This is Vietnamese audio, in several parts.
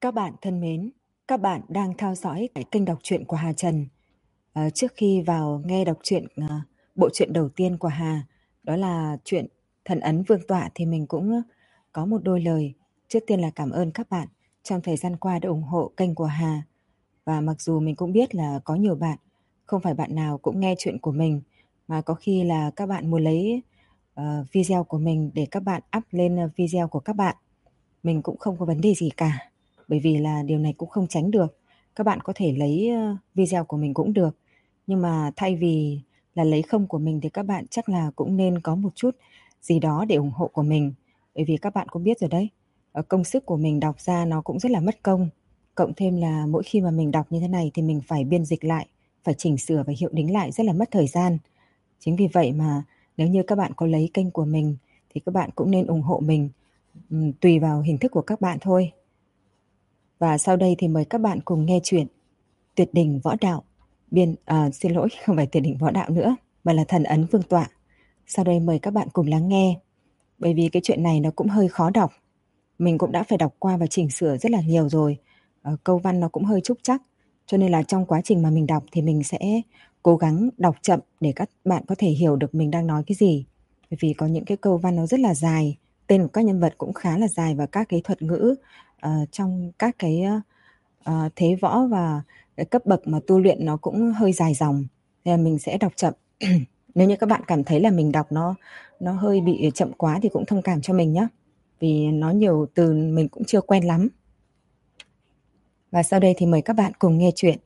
Các bạn thân mến, các bạn đang theo dõi cái kênh đọc truyện của Hà Trần. Trước khi vào nghe đọc truyện bộ truyện đầu tiên của Hà, đó là truyện Thần Ấn Vương Tọa, thì mình cũng có một đôi lời. Trước tiên là cảm ơn các bạn trong thời gian qua đã ủng hộ kênh của Hà. Và mặc dù mình cũng biết là có nhiều bạn, không phải bạn nào cũng nghe chuyện của mình, mà có khi là các bạn muốn lấy video của mình để các bạn up lên video của các bạn. Mình cũng không có vấn đề gì cả, bởi vì là điều này cũng không tránh được. Các bạn có thể lấy video của mình cũng được, nhưng mà thay vì là lấy không của mình thì các bạn chắc là cũng nên có một chút gì đó để ủng hộ của mình. Bởi vì các bạn cũng biết rồi đấy, công sức của mình đọc ra nó cũng rất là mất công. Cộng thêm là mỗi khi mà mình đọc như thế này thì mình phải biên dịch lại, phải chỉnh sửa và hiệu đính lại, rất là mất thời gian. Chính vì vậy mà nếu như các bạn có lấy kênh của mình thì các bạn cũng nên ủng hộ mình, tùy vào hình thức của các bạn thôi. Và sau đây thì mời các bạn cùng nghe chuyện Tuyệt đỉnh võ đạo. Xin lỗi, không phải Tuyệt đỉnh võ đạo nữa, mà là Thần Ấn Vương Tọa. Sau đây mời các bạn cùng lắng nghe. Bởi vì cái chuyện này nó cũng hơi khó đọc. Mình cũng đã phải đọc qua và chỉnh sửa rất là nhiều rồi. Câu văn nó cũng hơi trúc trắc. Cho nên là trong quá trình mà mình đọc thì mình sẽ cố gắng đọc chậm để các bạn có thể hiểu được mình đang nói cái gì. Bởi vì có những cái câu văn nó rất là dài, tên của các nhân vật cũng khá là dài, và các cái thuật ngữ trong các cái thế võ và cái cấp bậc mà tu luyện nó cũng hơi dài dòng. Nên là mình sẽ đọc chậm. Nếu như các bạn cảm thấy là mình đọc nó hơi bị chậm quá thì cũng thông cảm cho mình nhé. Vì nó nhiều từ mình cũng chưa quen lắm. Và sau đây thì mời các bạn cùng nghe chuyện.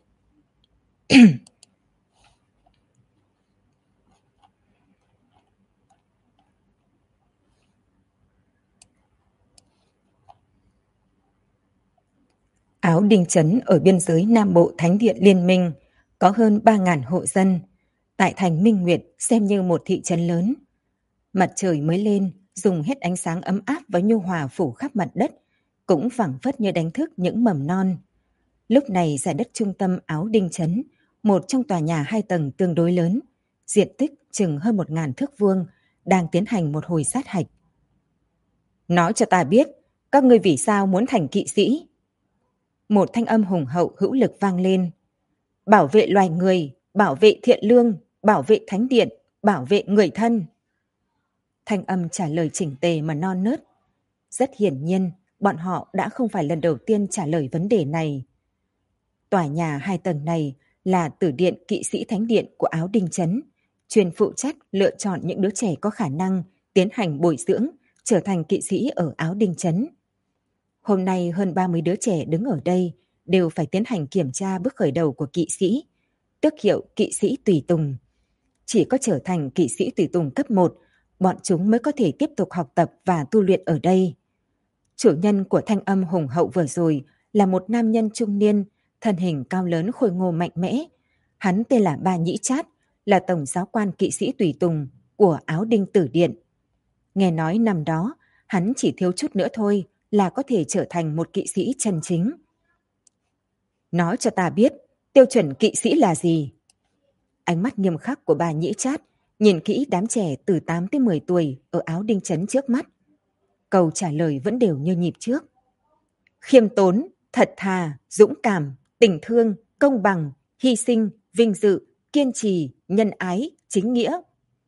Áo Đinh Trấn ở biên giới Nam Bộ Thánh Điện Liên Minh, có hơn 3.000 hộ dân. Tại thành Minh Nguyệt xem như một thị trấn lớn. Mặt trời mới lên, dùng hết ánh sáng ấm áp và nhu hòa phủ khắp mặt đất, cũng phảng phất như đánh thức những mầm non. Lúc này giải đất trung tâm Áo Đinh Trấn, một trong tòa nhà 2 tầng tương đối lớn, diện tích chừng hơn 1.000 thước vuông, đang tiến hành một hồi sát hạch. Nói cho ta biết, các ngươi vì sao muốn thành kỵ sĩ? Một thanh âm hùng hậu hữu lực vang lên. Bảo vệ loài người, bảo vệ thiện lương, bảo vệ thánh điện, bảo vệ người thân. Thanh âm trả lời chỉnh tề mà non nớt. Rất hiển nhiên, bọn họ đã không phải lần đầu tiên trả lời vấn đề này. Tòa nhà 2 tầng này là tử điện kỵ sĩ thánh điện của Áo Đinh Trấn, chuyên phụ trách lựa chọn những đứa trẻ có khả năng tiến hành bồi dưỡng, trở thành kỵ sĩ ở Áo Đinh Trấn. Hôm nay hơn 30 đứa trẻ đứng ở đây đều phải tiến hành kiểm tra bước khởi đầu của kỵ sĩ, tước hiệu kỵ sĩ tùy tùng. Chỉ có trở thành kỵ sĩ tùy tùng cấp 1, bọn chúng mới có thể tiếp tục học tập và tu luyện ở đây. Chủ nhân của thanh âm hùng hậu vừa rồi là một nam nhân trung niên, thân hình cao lớn khôi ngô mạnh mẽ. Hắn tên là Ba Nhĩ Chát, là tổng giáo quan kỵ sĩ tùy tùng của Áo Đinh Tử Điện. Nghe nói năm đó, hắn chỉ thiếu chút nữa thôi là có thể trở thành một kỵ sĩ chân chính. Nói cho ta biết, tiêu chuẩn kỵ sĩ là gì? Ánh mắt nghiêm khắc của Bà Nhĩ Chát nhìn kỹ đám trẻ từ 8 tới 10 tuổi ở Áo Đinh Trấn trước mắt. Câu trả lời vẫn đều như nhịp trước. Khiêm tốn, thật thà, dũng cảm, tình thương, công bằng, hy sinh, vinh dự, kiên trì, nhân ái, chính nghĩa.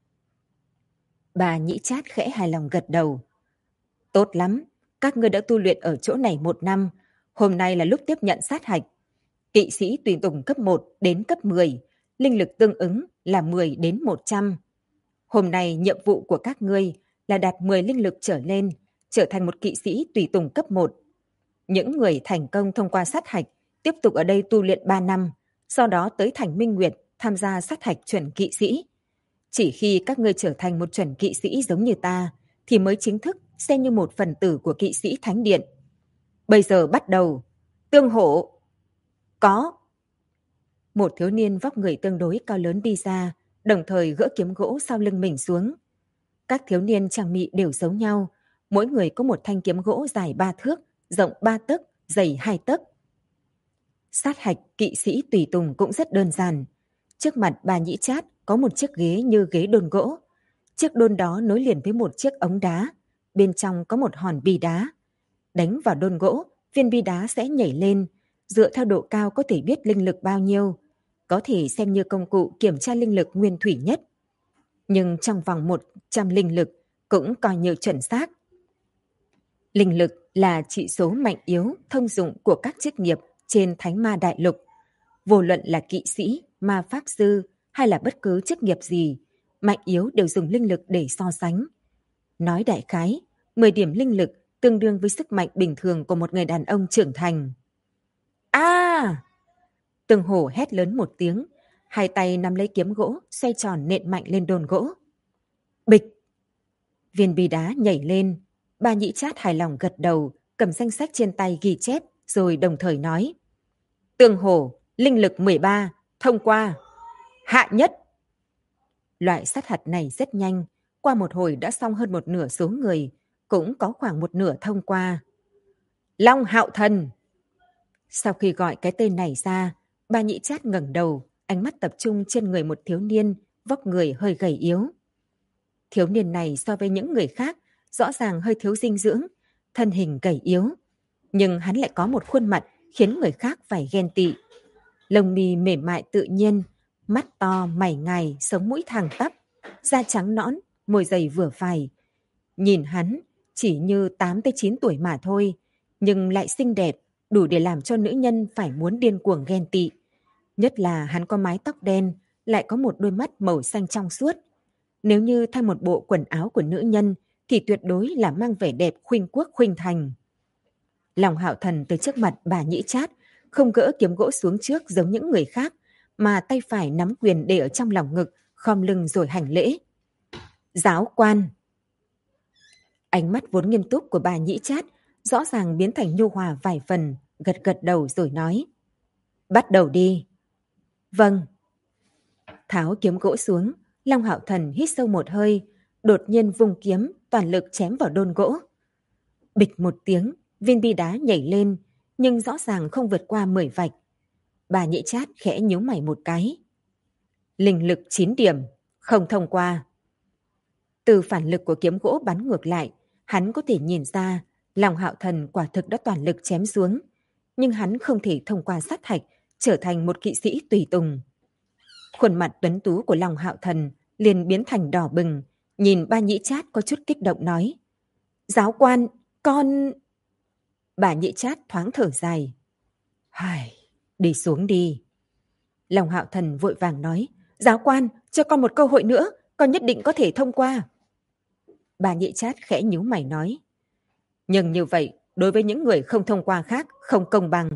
Bà Nhĩ Chát khẽ hài lòng gật đầu. Tốt lắm, các ngươi đã tu luyện ở chỗ này 1 năm. Hôm nay là lúc tiếp nhận sát hạch. Kỵ sĩ tùy tùng cấp 1 đến cấp 10, linh lực tương ứng là 10 đến 100. Hôm nay nhiệm vụ của các ngươi là đạt 10 linh lực trở lên, trở thành một kỵ sĩ tùy tùng cấp 1. Những người thành công thông qua sát hạch tiếp tục ở đây tu luyện 3 năm, sau đó tới thành Minh Nguyệt tham gia sát hạch chuẩn kỵ sĩ. Chỉ khi các ngươi trở thành một chuẩn kỵ sĩ giống như ta thì mới chính thức xem như một phần tử của kỵ sĩ thánh điện. Bây giờ bắt đầu. Tương hổ. Có. Một thiếu niên vóc người tương đối cao lớn đi ra, đồng thời gỡ kiếm gỗ sau lưng mình xuống. Các thiếu niên trang mị đều giống nhau, mỗi người có một thanh kiếm gỗ dài 3 thước, rộng 3 tấc, dày 2 tấc. Sát hạch kỵ sĩ tùy tùng cũng rất đơn giản. Trước mặt Bà Nhĩ Chát có một chiếc ghế như ghế đôn gỗ. Chiếc đôn đó nối liền với một chiếc ống đá, bên trong có một hòn bi đá. Đánh vào đôn gỗ viên bi đá sẽ nhảy lên, dựa theo độ cao có thể biết linh lực bao nhiêu, có thể xem như công cụ kiểm tra linh lực nguyên thủy nhất. Nhưng trong vòng 100 linh lực cũng coi như chuẩn xác. Linh lực là chỉ số mạnh yếu thông dụng của các chức nghiệp trên Thánh Ma Đại Lục. Vô luận là kỵ sĩ, ma pháp sư hay là bất cứ chức nghiệp gì, mạnh yếu đều dùng linh lực để so sánh. Nói đại khái, 10 điểm linh lực tương đương với sức mạnh bình thường của một người đàn ông trưởng thành. A! Tường Hổ hét lớn một tiếng, hai tay nắm lấy kiếm gỗ, xoay tròn nện mạnh lên đồn gỗ. Bịch! Viên bi đá nhảy lên, Bà Nhĩ Chát hài lòng gật đầu, cầm danh sách trên tay ghi chép, rồi đồng thời nói. Tường Hổ, linh lực 13, thông qua. Hạ nhất! Loại sát hạch này rất nhanh, qua một hồi đã xong hơn một nửa số người, cũng có khoảng một nửa thông qua. Long Hạo Thần! Sau khi gọi cái tên này ra, Bà Nhĩ Chát ngẩng đầu, ánh mắt tập trung trên người một thiếu niên, vóc người hơi gầy yếu. Thiếu niên này so với những người khác, rõ ràng hơi thiếu dinh dưỡng, thân hình gầy yếu. Nhưng hắn lại có một khuôn mặt khiến người khác phải ghen tị. Lông mi mềm mại tự nhiên, mắt to, mày ngài, sống mũi thẳng tắp, da trắng nõn, môi dày vừa phải. Nhìn hắn chỉ như 8 tới 9 tuổi mà thôi, nhưng lại xinh đẹp, đủ để làm cho nữ nhân phải muốn điên cuồng ghen tị. Nhất là hắn có mái tóc đen, lại có một đôi mắt màu xanh trong suốt. Nếu như thay một bộ quần áo của nữ nhân thì tuyệt đối là mang vẻ đẹp khuynh quốc khuynh thành. Long Hạo Thần tới trước mặt Bà Nhĩ Chát, không gỡ kiếm gỗ xuống trước giống những người khác, mà tay phải nắm quyền để ở trong lòng ngực, khom lưng rồi hành lễ. Giáo quan! Ánh mắt vốn nghiêm túc của Bà Nhĩ Chát rõ ràng biến thành nhu hòa vài phần, gật gật đầu rồi nói. Bắt đầu đi. Vâng. Tháo kiếm gỗ xuống, Long Hạo Thần hít sâu một hơi, đột nhiên vung kiếm, toàn lực chém vào đôn gỗ. Bịch một tiếng, viên bi đá nhảy lên, nhưng rõ ràng không vượt qua 10 vạch. Bà Nhĩ Chát khẽ nhíu mày một cái. Linh lực 9 điểm, không thông qua. Từ phản lực của kiếm gỗ bắn ngược lại, hắn có thể nhìn ra Long Hạo Thần quả thực đã toàn lực chém xuống, nhưng hắn không thể thông qua sát hạch, trở thành một kỵ sĩ tùy tùng. Khuôn mặt tuấn tú của Long Hạo Thần liền biến thành đỏ bừng, nhìn Bà Nhĩ Chát có chút kích động nói. Giáo quan, con... Bà Nhĩ Chát thoáng thở dài. Hài, đi xuống đi. Long Hạo Thần vội vàng nói. Giáo quan, cho con một cơ hội nữa, con nhất định có thể thông qua. Bà Nhĩ Chát khẽ nhíu mày nói. Nhưng như vậy, đối với những người không thông qua khác, không công bằng.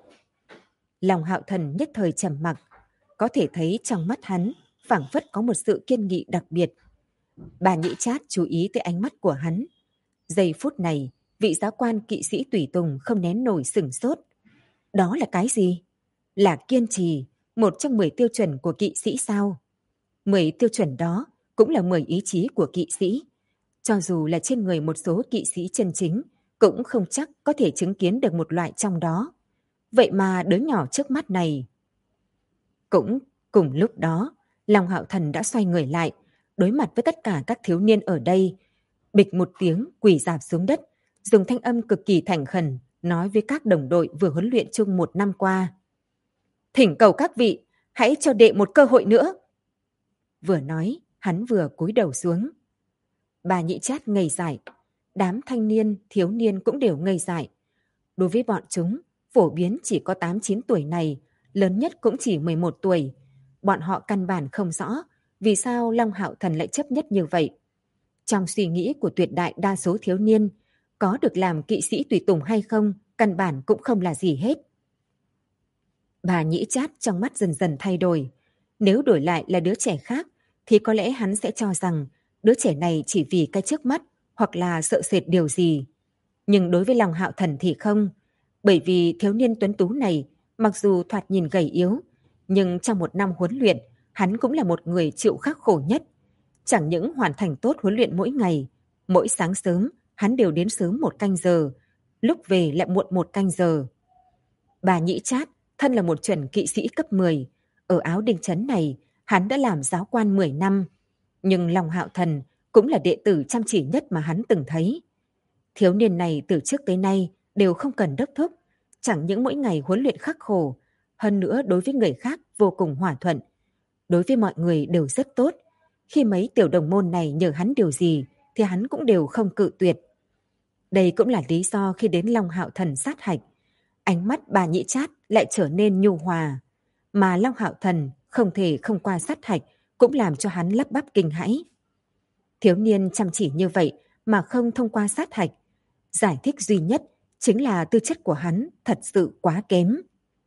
Long Hạo Thần nhất thời trầm mặc, có thể thấy trong mắt hắn phảng phất có một sự kiên nghị đặc biệt. Bà Nhĩ Chát chú ý tới ánh mắt của hắn. Giây phút này, vị giáo quan kỵ sĩ tùy tùng không nén nổi sửng sốt. Đó là cái gì? Là kiên trì, một trong 10 tiêu chuẩn của kỵ sĩ sao? 10 tiêu chuẩn đó cũng là 10 ý chí của kỵ sĩ. Cho dù là trên người một số kỵ sĩ chân chính, cũng không chắc có thể chứng kiến được một loại trong đó. Vậy mà đứa nhỏ trước mắt này... Cũng cùng lúc đó, Long Hạo Thần đã xoay người lại, đối mặt với tất cả các thiếu niên ở đây. Bịch một tiếng quỳ rạp xuống đất, dùng thanh âm cực kỳ thành khẩn, nói với các đồng đội vừa huấn luyện chung 1 năm qua. Thỉnh cầu các vị, hãy cho đệ một cơ hội nữa. Vừa nói, hắn vừa cúi đầu xuống. Bà Nhĩ Chát ngây dại, đám thanh niên, thiếu niên cũng đều ngây dại. Đối với bọn chúng, phổ biến chỉ có 8-9 tuổi này, lớn nhất cũng chỉ 11 tuổi. Bọn họ căn bản không rõ vì sao Long Hạo Thần lại chấp nhất như vậy. Trong suy nghĩ của tuyệt đại đa số thiếu niên, có được làm kỵ sĩ tùy tùng hay không, căn bản cũng không là gì hết. Bà Nhĩ Chát trong mắt dần dần thay đổi. Nếu đổi lại là đứa trẻ khác, thì có lẽ hắn sẽ cho rằng đứa trẻ này chỉ vì cái trước mắt hoặc là sợ sệt điều gì. Nhưng đối với Long Hạo Thần thì không, bởi vì thiếu niên tuấn tú này mặc dù thoạt nhìn gầy yếu, nhưng trong 1 năm huấn luyện, hắn cũng là một người chịu khắc khổ nhất. Chẳng những hoàn thành tốt huấn luyện mỗi ngày, mỗi sáng sớm hắn đều đến sớm 1 canh giờ, lúc về lại muộn 1 canh giờ. Bà Nhĩ Chát thân là một chuẩn kỵ sĩ cấp 10, ở Áo Đinh Trấn này hắn đã làm giáo quan 10 năm, nhưng Long Hạo Thần cũng là đệ tử chăm chỉ nhất mà hắn từng thấy. Thiếu niên này từ trước tới nay đều không cần đốc thúc, chẳng những mỗi ngày huấn luyện khắc khổ, hơn nữa đối với người khác vô cùng hòa thuận. Đối với mọi người đều rất tốt. Khi mấy tiểu đồng môn này nhờ hắn điều gì thì hắn cũng đều không cự tuyệt. Đây cũng là lý do khi đến Long Hạo Thần sát hạch, ánh mắt bà Nhĩ Trát lại trở nên nhu hòa, mà Long Hạo Thần không thể không qua sát hạch cũng làm cho hắn lắp bắp kinh hãi. Thiếu niên chăm chỉ như vậy mà không thông qua sát hạch, giải thích duy nhất chính là tư chất của hắn thật sự quá kém.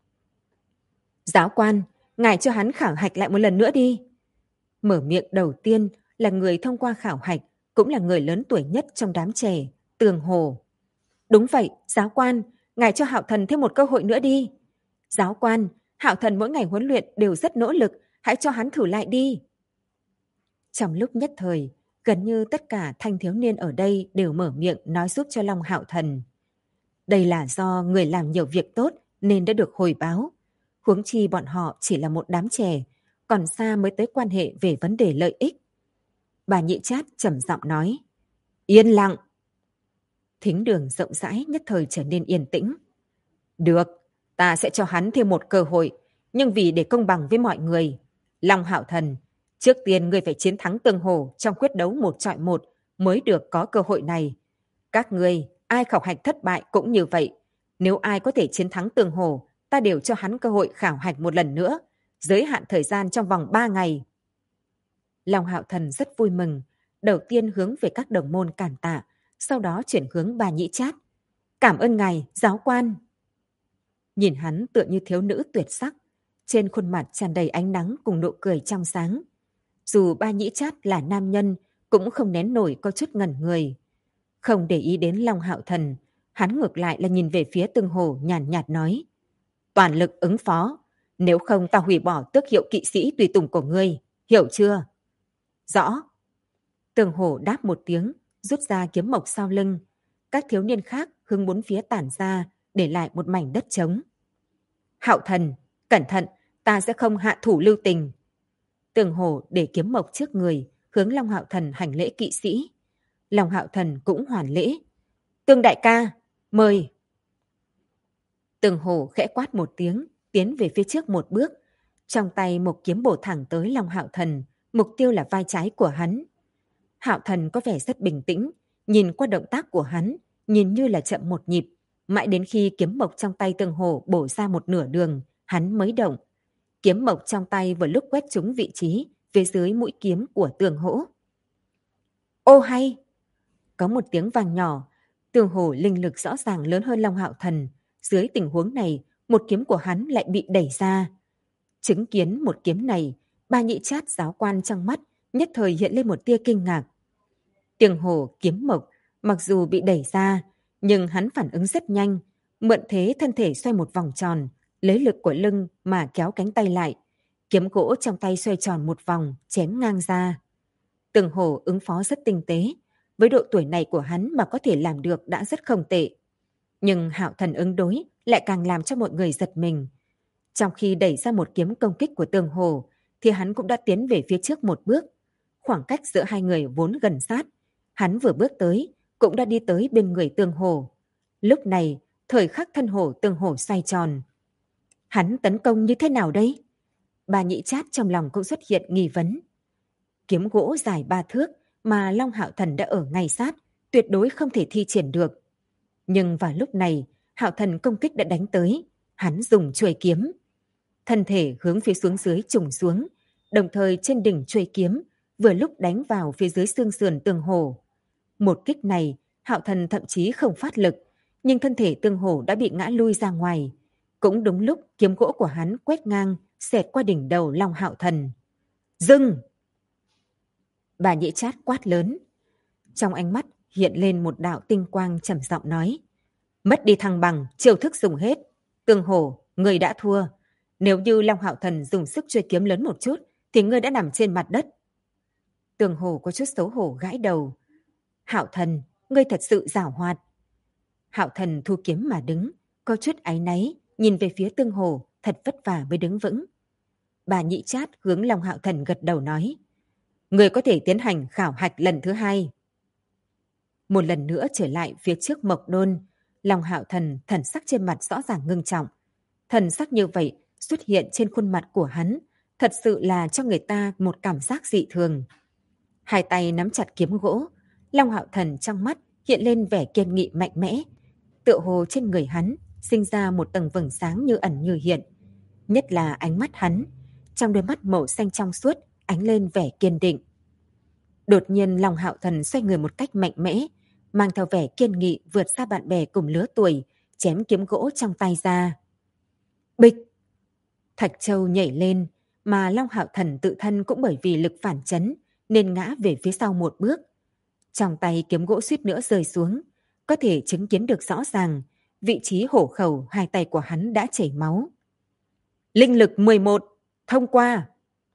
Giáo quan, ngài cho hắn khảo hạch lại một lần nữa đi. Mở miệng đầu tiên là người thông qua khảo hạch, cũng là người lớn tuổi nhất trong đám trẻ, Tường Hồ. Đúng vậy, giáo quan, ngài cho Hạo Thần thêm một cơ hội nữa đi. Giáo quan, Hạo Thần mỗi ngày huấn luyện đều rất nỗ lực, hãy cho hắn thử lại đi. Trong lúc nhất thời, gần như tất cả thanh thiếu niên ở đây đều mở miệng nói giúp cho Long Hạo Thần. Đây là do người làm nhiều việc tốt nên đã được hồi báo. Huống chi bọn họ chỉ là một đám trẻ, còn xa mới tới quan hệ về vấn đề lợi ích. Bà Nhĩ Trát trầm giọng nói, yên lặng. Thính đường rộng rãi nhất thời trở nên yên tĩnh. Được, ta sẽ cho hắn thêm một cơ hội, nhưng vì để công bằng với mọi người. Long Hạo Thần, trước tiên ngươi phải chiến thắng Tương Hồ trong quyết đấu 1-1 mới được có cơ hội này. Các ngươi, ai khảo hạch thất bại cũng như vậy. Nếu ai có thể chiến thắng Tương Hồ, ta đều cho hắn cơ hội khảo hạch một lần nữa, giới hạn thời gian trong vòng 3 ngày. Long Hạo Thần rất vui mừng, đầu tiên hướng về các đồng môn cảm tạ, sau đó chuyển hướng bà Nhĩ Trát. Cảm ơn ngài, giáo quan. Nhìn hắn tựa như thiếu nữ tuyệt sắc, trên khuôn mặt tràn đầy ánh nắng cùng nụ cười trong sáng. Dù bà Nhĩ Trát là nam nhân, cũng không nén nổi có chút ngẩn người. Không để ý đến Long Hạo Thần, hắn ngược lại là nhìn về phía Tương Hồ nhàn nhạt nói. Toàn lực ứng phó, nếu không ta hủy bỏ tước hiệu kỵ sĩ tùy tùng của ngươi, hiểu chưa? Rõ. Tương Hồ đáp một tiếng, rút ra kiếm mộc sau lưng. Các thiếu niên khác hướng bốn phía tản ra, để lại một mảnh đất trống. Hạo Thần, cẩn thận, ta sẽ không hạ thủ lưu tình. Tương Hồ để kiếm mộc trước người, hướng Long Hạo Thần hành lễ kỵ sĩ. Long Hạo Thần cũng hoàn lễ. Tương đại ca, mời. Tương Hồ khẽ quát một tiếng, tiến về phía trước một bước. Trong tay một kiếm bổ thẳng tới Long Hạo Thần, mục tiêu là vai trái của hắn. Hạo Thần có vẻ rất bình tĩnh, nhìn qua động tác của hắn, nhìn như là chậm một nhịp. Mãi đến khi kiếm mộc trong tay Tương Hồ bổ ra một nửa đường, hắn mới động. Kiếm mộc trong tay vừa lúc quét trúng vị trí phía dưới mũi kiếm của Tường Hỗ. Ô hay! Có một tiếng vang nhỏ, Tường Hổ linh lực rõ ràng lớn hơn Long Hạo Thần. Dưới tình huống này, một kiếm của hắn lại bị đẩy ra. Chứng kiến một kiếm này, bà Nhĩ Trát giáo quan trong mắt nhất thời hiện lên một tia kinh ngạc. Tường Hổ kiếm mộc, mặc dù bị đẩy ra, nhưng hắn phản ứng rất nhanh, mượn thế thân thể xoay một vòng tròn, lấy lực của lưng mà kéo cánh tay lại. Kiếm gỗ trong tay xoay tròn một vòng, chém ngang ra. Tường Hổ ứng phó rất tinh tế, với độ tuổi này của hắn mà có thể làm được đã rất không tệ. Nhưng Hạo Thần ứng đối lại càng làm cho mọi người giật mình. Trong khi đẩy ra một kiếm công kích của Tường Hổ, thì hắn cũng đã tiến về phía trước một bước. Khoảng cách giữa hai người vốn gần sát. Hắn vừa bước tới, cũng đã đi tới bên người Tường Hổ. Lúc này, thời khắc thân hổ Tường Hổ xoay tròn. Hắn tấn công như thế nào đây? Bà Nhĩ Trát trong lòng cũng xuất hiện nghi vấn. Kiếm gỗ dài 3 thước mà Long Hạo Thần đã ở ngay sát, tuyệt đối không thể thi triển được. Nhưng vào lúc này, Hạo Thần công kích đã đánh tới, hắn dùng chuôi kiếm. Thân thể hướng phía xuống dưới trùng xuống, đồng thời trên đỉnh chuôi kiếm, vừa lúc đánh vào phía dưới xương sườn Tường Hổ. Một kích này, Hạo Thần thậm chí không phát lực, nhưng thân thể Tường Hổ đã bị ngã lui ra ngoài. Cũng đúng lúc kiếm gỗ của hắn quét ngang, xẹt qua đỉnh đầu Long Hạo Thần. Dừng! Bà Nhĩ Trát quát lớn. Trong ánh mắt hiện lên một đạo tinh quang trầm giọng nói. Mất đi thăng bằng, chiêu thức dùng hết. Tường Hổ, người đã thua. Nếu như Long Hạo Thần dùng sức chuôi kiếm lớn một chút, thì ngươi đã nằm trên mặt đất. Tường Hổ có chút xấu hổ gãi đầu. Hạo Thần, ngươi thật sự giảo hoạt. Hạo Thần thu kiếm mà đứng, có chút áy náy, nhìn về phía Tường Hổ, thật vất vả mới đứng vững. Bà Nhĩ Trát hướng Long Hạo Thần gật đầu nói. Người có thể tiến hành khảo hạch lần thứ 2. Một lần nữa trở lại phía trước Mộc Đôn, Long Hạo Thần thần sắc trên mặt rõ ràng ngưng trọng. Thần sắc như vậy xuất hiện trên khuôn mặt của hắn, thật sự là cho người ta một cảm giác dị thường. Hai tay nắm chặt kiếm gỗ, Long Hạo Thần trong mắt hiện lên vẻ kiên nghị mạnh mẽ. Tựa hồ trên người hắn sinh ra một tầng vầng sáng như ẩn như hiện. Nhất là ánh mắt hắn, trong đôi mắt màu xanh trong suốt ánh lên vẻ kiên định. Đột nhiên Long Hạo Thần xoay người một cách mạnh mẽ, mang theo vẻ kiên nghị vượt xa bạn bè cùng lứa tuổi, chém kiếm gỗ trong tay ra. Bịch! Thạch Châu nhảy lên, mà Long Hạo Thần tự thân cũng bởi vì lực phản chấn nên ngã về phía sau một bước. Trong tay kiếm gỗ suýt nữa rơi xuống, có thể chứng kiến được rõ ràng, vị trí hổ khẩu hai tay của hắn đã chảy máu. Linh lực 11, thông qua!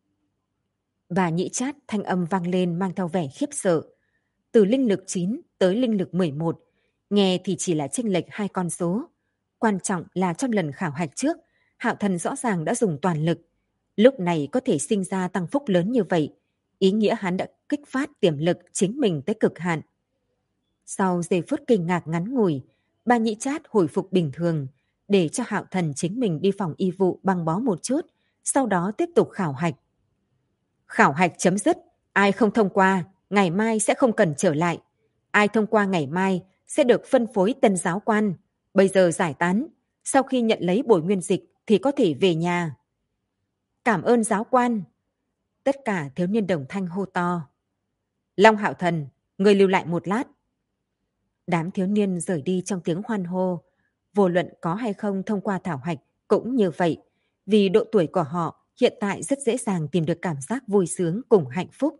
Bà Nhĩ Trát thanh âm vang lên mang theo vẻ khiếp sợ. Từ linh lực 9 tới linh lực 11, nghe thì chỉ là chênh lệch 2 con số. Quan trọng là trong lần khảo hạch trước, Hạo Thần rõ ràng đã dùng toàn lực. Lúc này có thể sinh ra tăng phúc lớn như vậy, ý nghĩa hắn đã kích phát tiềm lực chính mình tới cực hạn. Sau giây phút kinh ngạc ngắn ngủi, bà Nhĩ Trát hồi phục bình thường, để cho Hạo Thần chính mình đi phòng y vụ băng bó một chút, sau đó tiếp tục khảo hạch. Khảo hạch chấm dứt, ai không thông qua, ngày mai sẽ không cần trở lại. Ai thông qua ngày mai sẽ được phân phối tân giáo quan. Bây giờ giải tán, sau khi nhận lấy bồi nguyên dịch thì có thể về nhà. Cảm ơn giáo quan. Tất cả thiếu niên đồng thanh hô to. Long Hạo Thần, người lưu lại một lát. Đám thiếu niên rời đi trong tiếng hoan hô. Vô luận có hay không thông qua thảo hạch cũng như vậy, vì độ tuổi của họ hiện tại rất dễ dàng tìm được cảm giác vui sướng cùng hạnh phúc.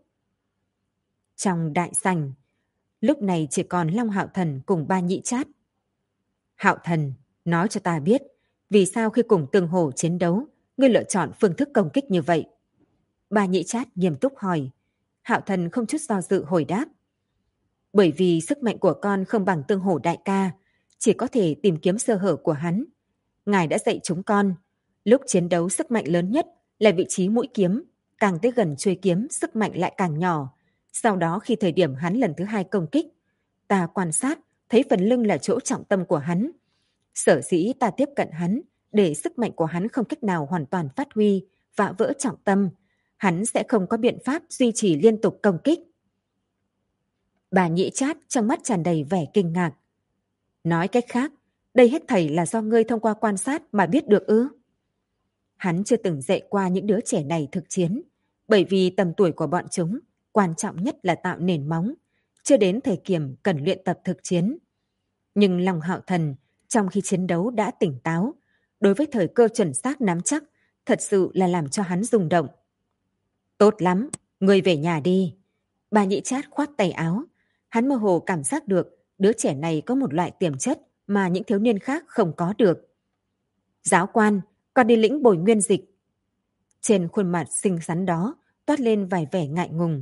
Trong đại sảnh, lúc này chỉ còn Long Hạo Thần cùng Ba Nhĩ Trát. Hạo Thần, nói cho ta biết, vì sao khi cùng Tương Hổ chiến đấu, ngươi lựa chọn phương thức công kích như vậy? Ba Nhĩ Trát nghiêm túc hỏi. Hạo Thần không chút do dự hồi đáp. Bởi vì sức mạnh của con không bằng Tương Hổ đại ca, chỉ có thể tìm kiếm sơ hở của hắn. Ngài đã dạy chúng con, lúc chiến đấu sức mạnh lớn nhất là vị trí mũi kiếm, càng tới gần chuôi kiếm sức mạnh lại càng nhỏ. Sau đó khi thời điểm hắn lần thứ 2 công kích, ta quan sát thấy phần lưng là chỗ trọng tâm của hắn. Sở dĩ ta tiếp cận hắn để sức mạnh của hắn không cách nào hoàn toàn phát huy và vỡ trọng tâm, hắn sẽ không có biện pháp duy trì liên tục công kích. Bà Nhĩ Trát trong mắt tràn đầy vẻ kinh ngạc. Nói cách khác, đây hết thảy là do ngươi thông qua quan sát mà biết được ư? Hắn chưa từng dạy qua những đứa trẻ này thực chiến, bởi vì tầm tuổi của bọn chúng quan trọng nhất là tạo nền móng, chưa đến thời điểm cần luyện tập thực chiến. Nhưng Long Hạo Thần trong khi chiến đấu đã tỉnh táo, đối với thời cơ chuẩn xác nắm chắc, thật sự là làm cho hắn rung động. Tốt lắm, ngươi về nhà đi. Bà Nhĩ Trát khoát tay áo, hắn mơ hồ cảm giác được đứa trẻ này có một loại tiềm chất mà những thiếu niên khác không có được. Giáo quan, con đi lĩnh bồi nguyên dịch. Trên khuôn mặt xinh xắn đó toát lên vài vẻ ngại ngùng.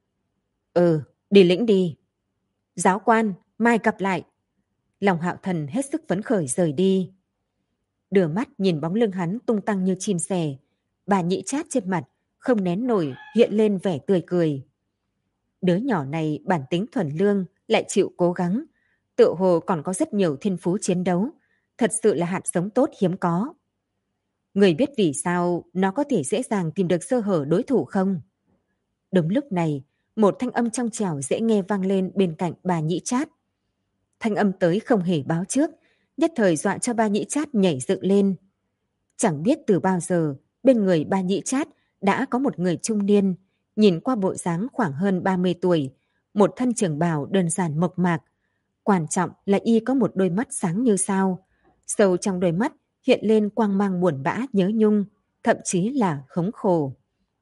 Đi lĩnh đi. Giáo quan, mai gặp lại. Long Hạo Thần hết sức phấn khởi rời đi. Đưa mắt nhìn bóng lưng hắn tung tăng như chim sẻ, bà Nhĩ Trát trên mặt không nén nổi hiện lên vẻ tươi cười. Đứa nhỏ này bản tính thuần lương, lại chịu cố gắng, tựa hồ còn có rất nhiều thiên phú chiến đấu, thật sự là hạt giống tốt hiếm có. Người biết vì sao nó có thể dễ dàng tìm được sơ hở đối thủ không? Đúng lúc này, một thanh âm trong trẻo dễ nghe vang lên bên cạnh bà Nhĩ Trát. Thanh âm tới không hề báo trước, nhất thời dọa cho Ba Nhĩ Trát nhảy dựng lên. Chẳng biết từ bao giờ, bên người Ba Nhĩ Trát đã có một người trung niên, nhìn qua bộ dáng khoảng hơn 30 tuổi, một thân trường bào đơn giản mộc mạc. Quan trọng là y có một đôi mắt sáng như sao, sâu trong đôi mắt hiện lên quang mang buồn bã nhớ nhung, thậm chí là hống khổ.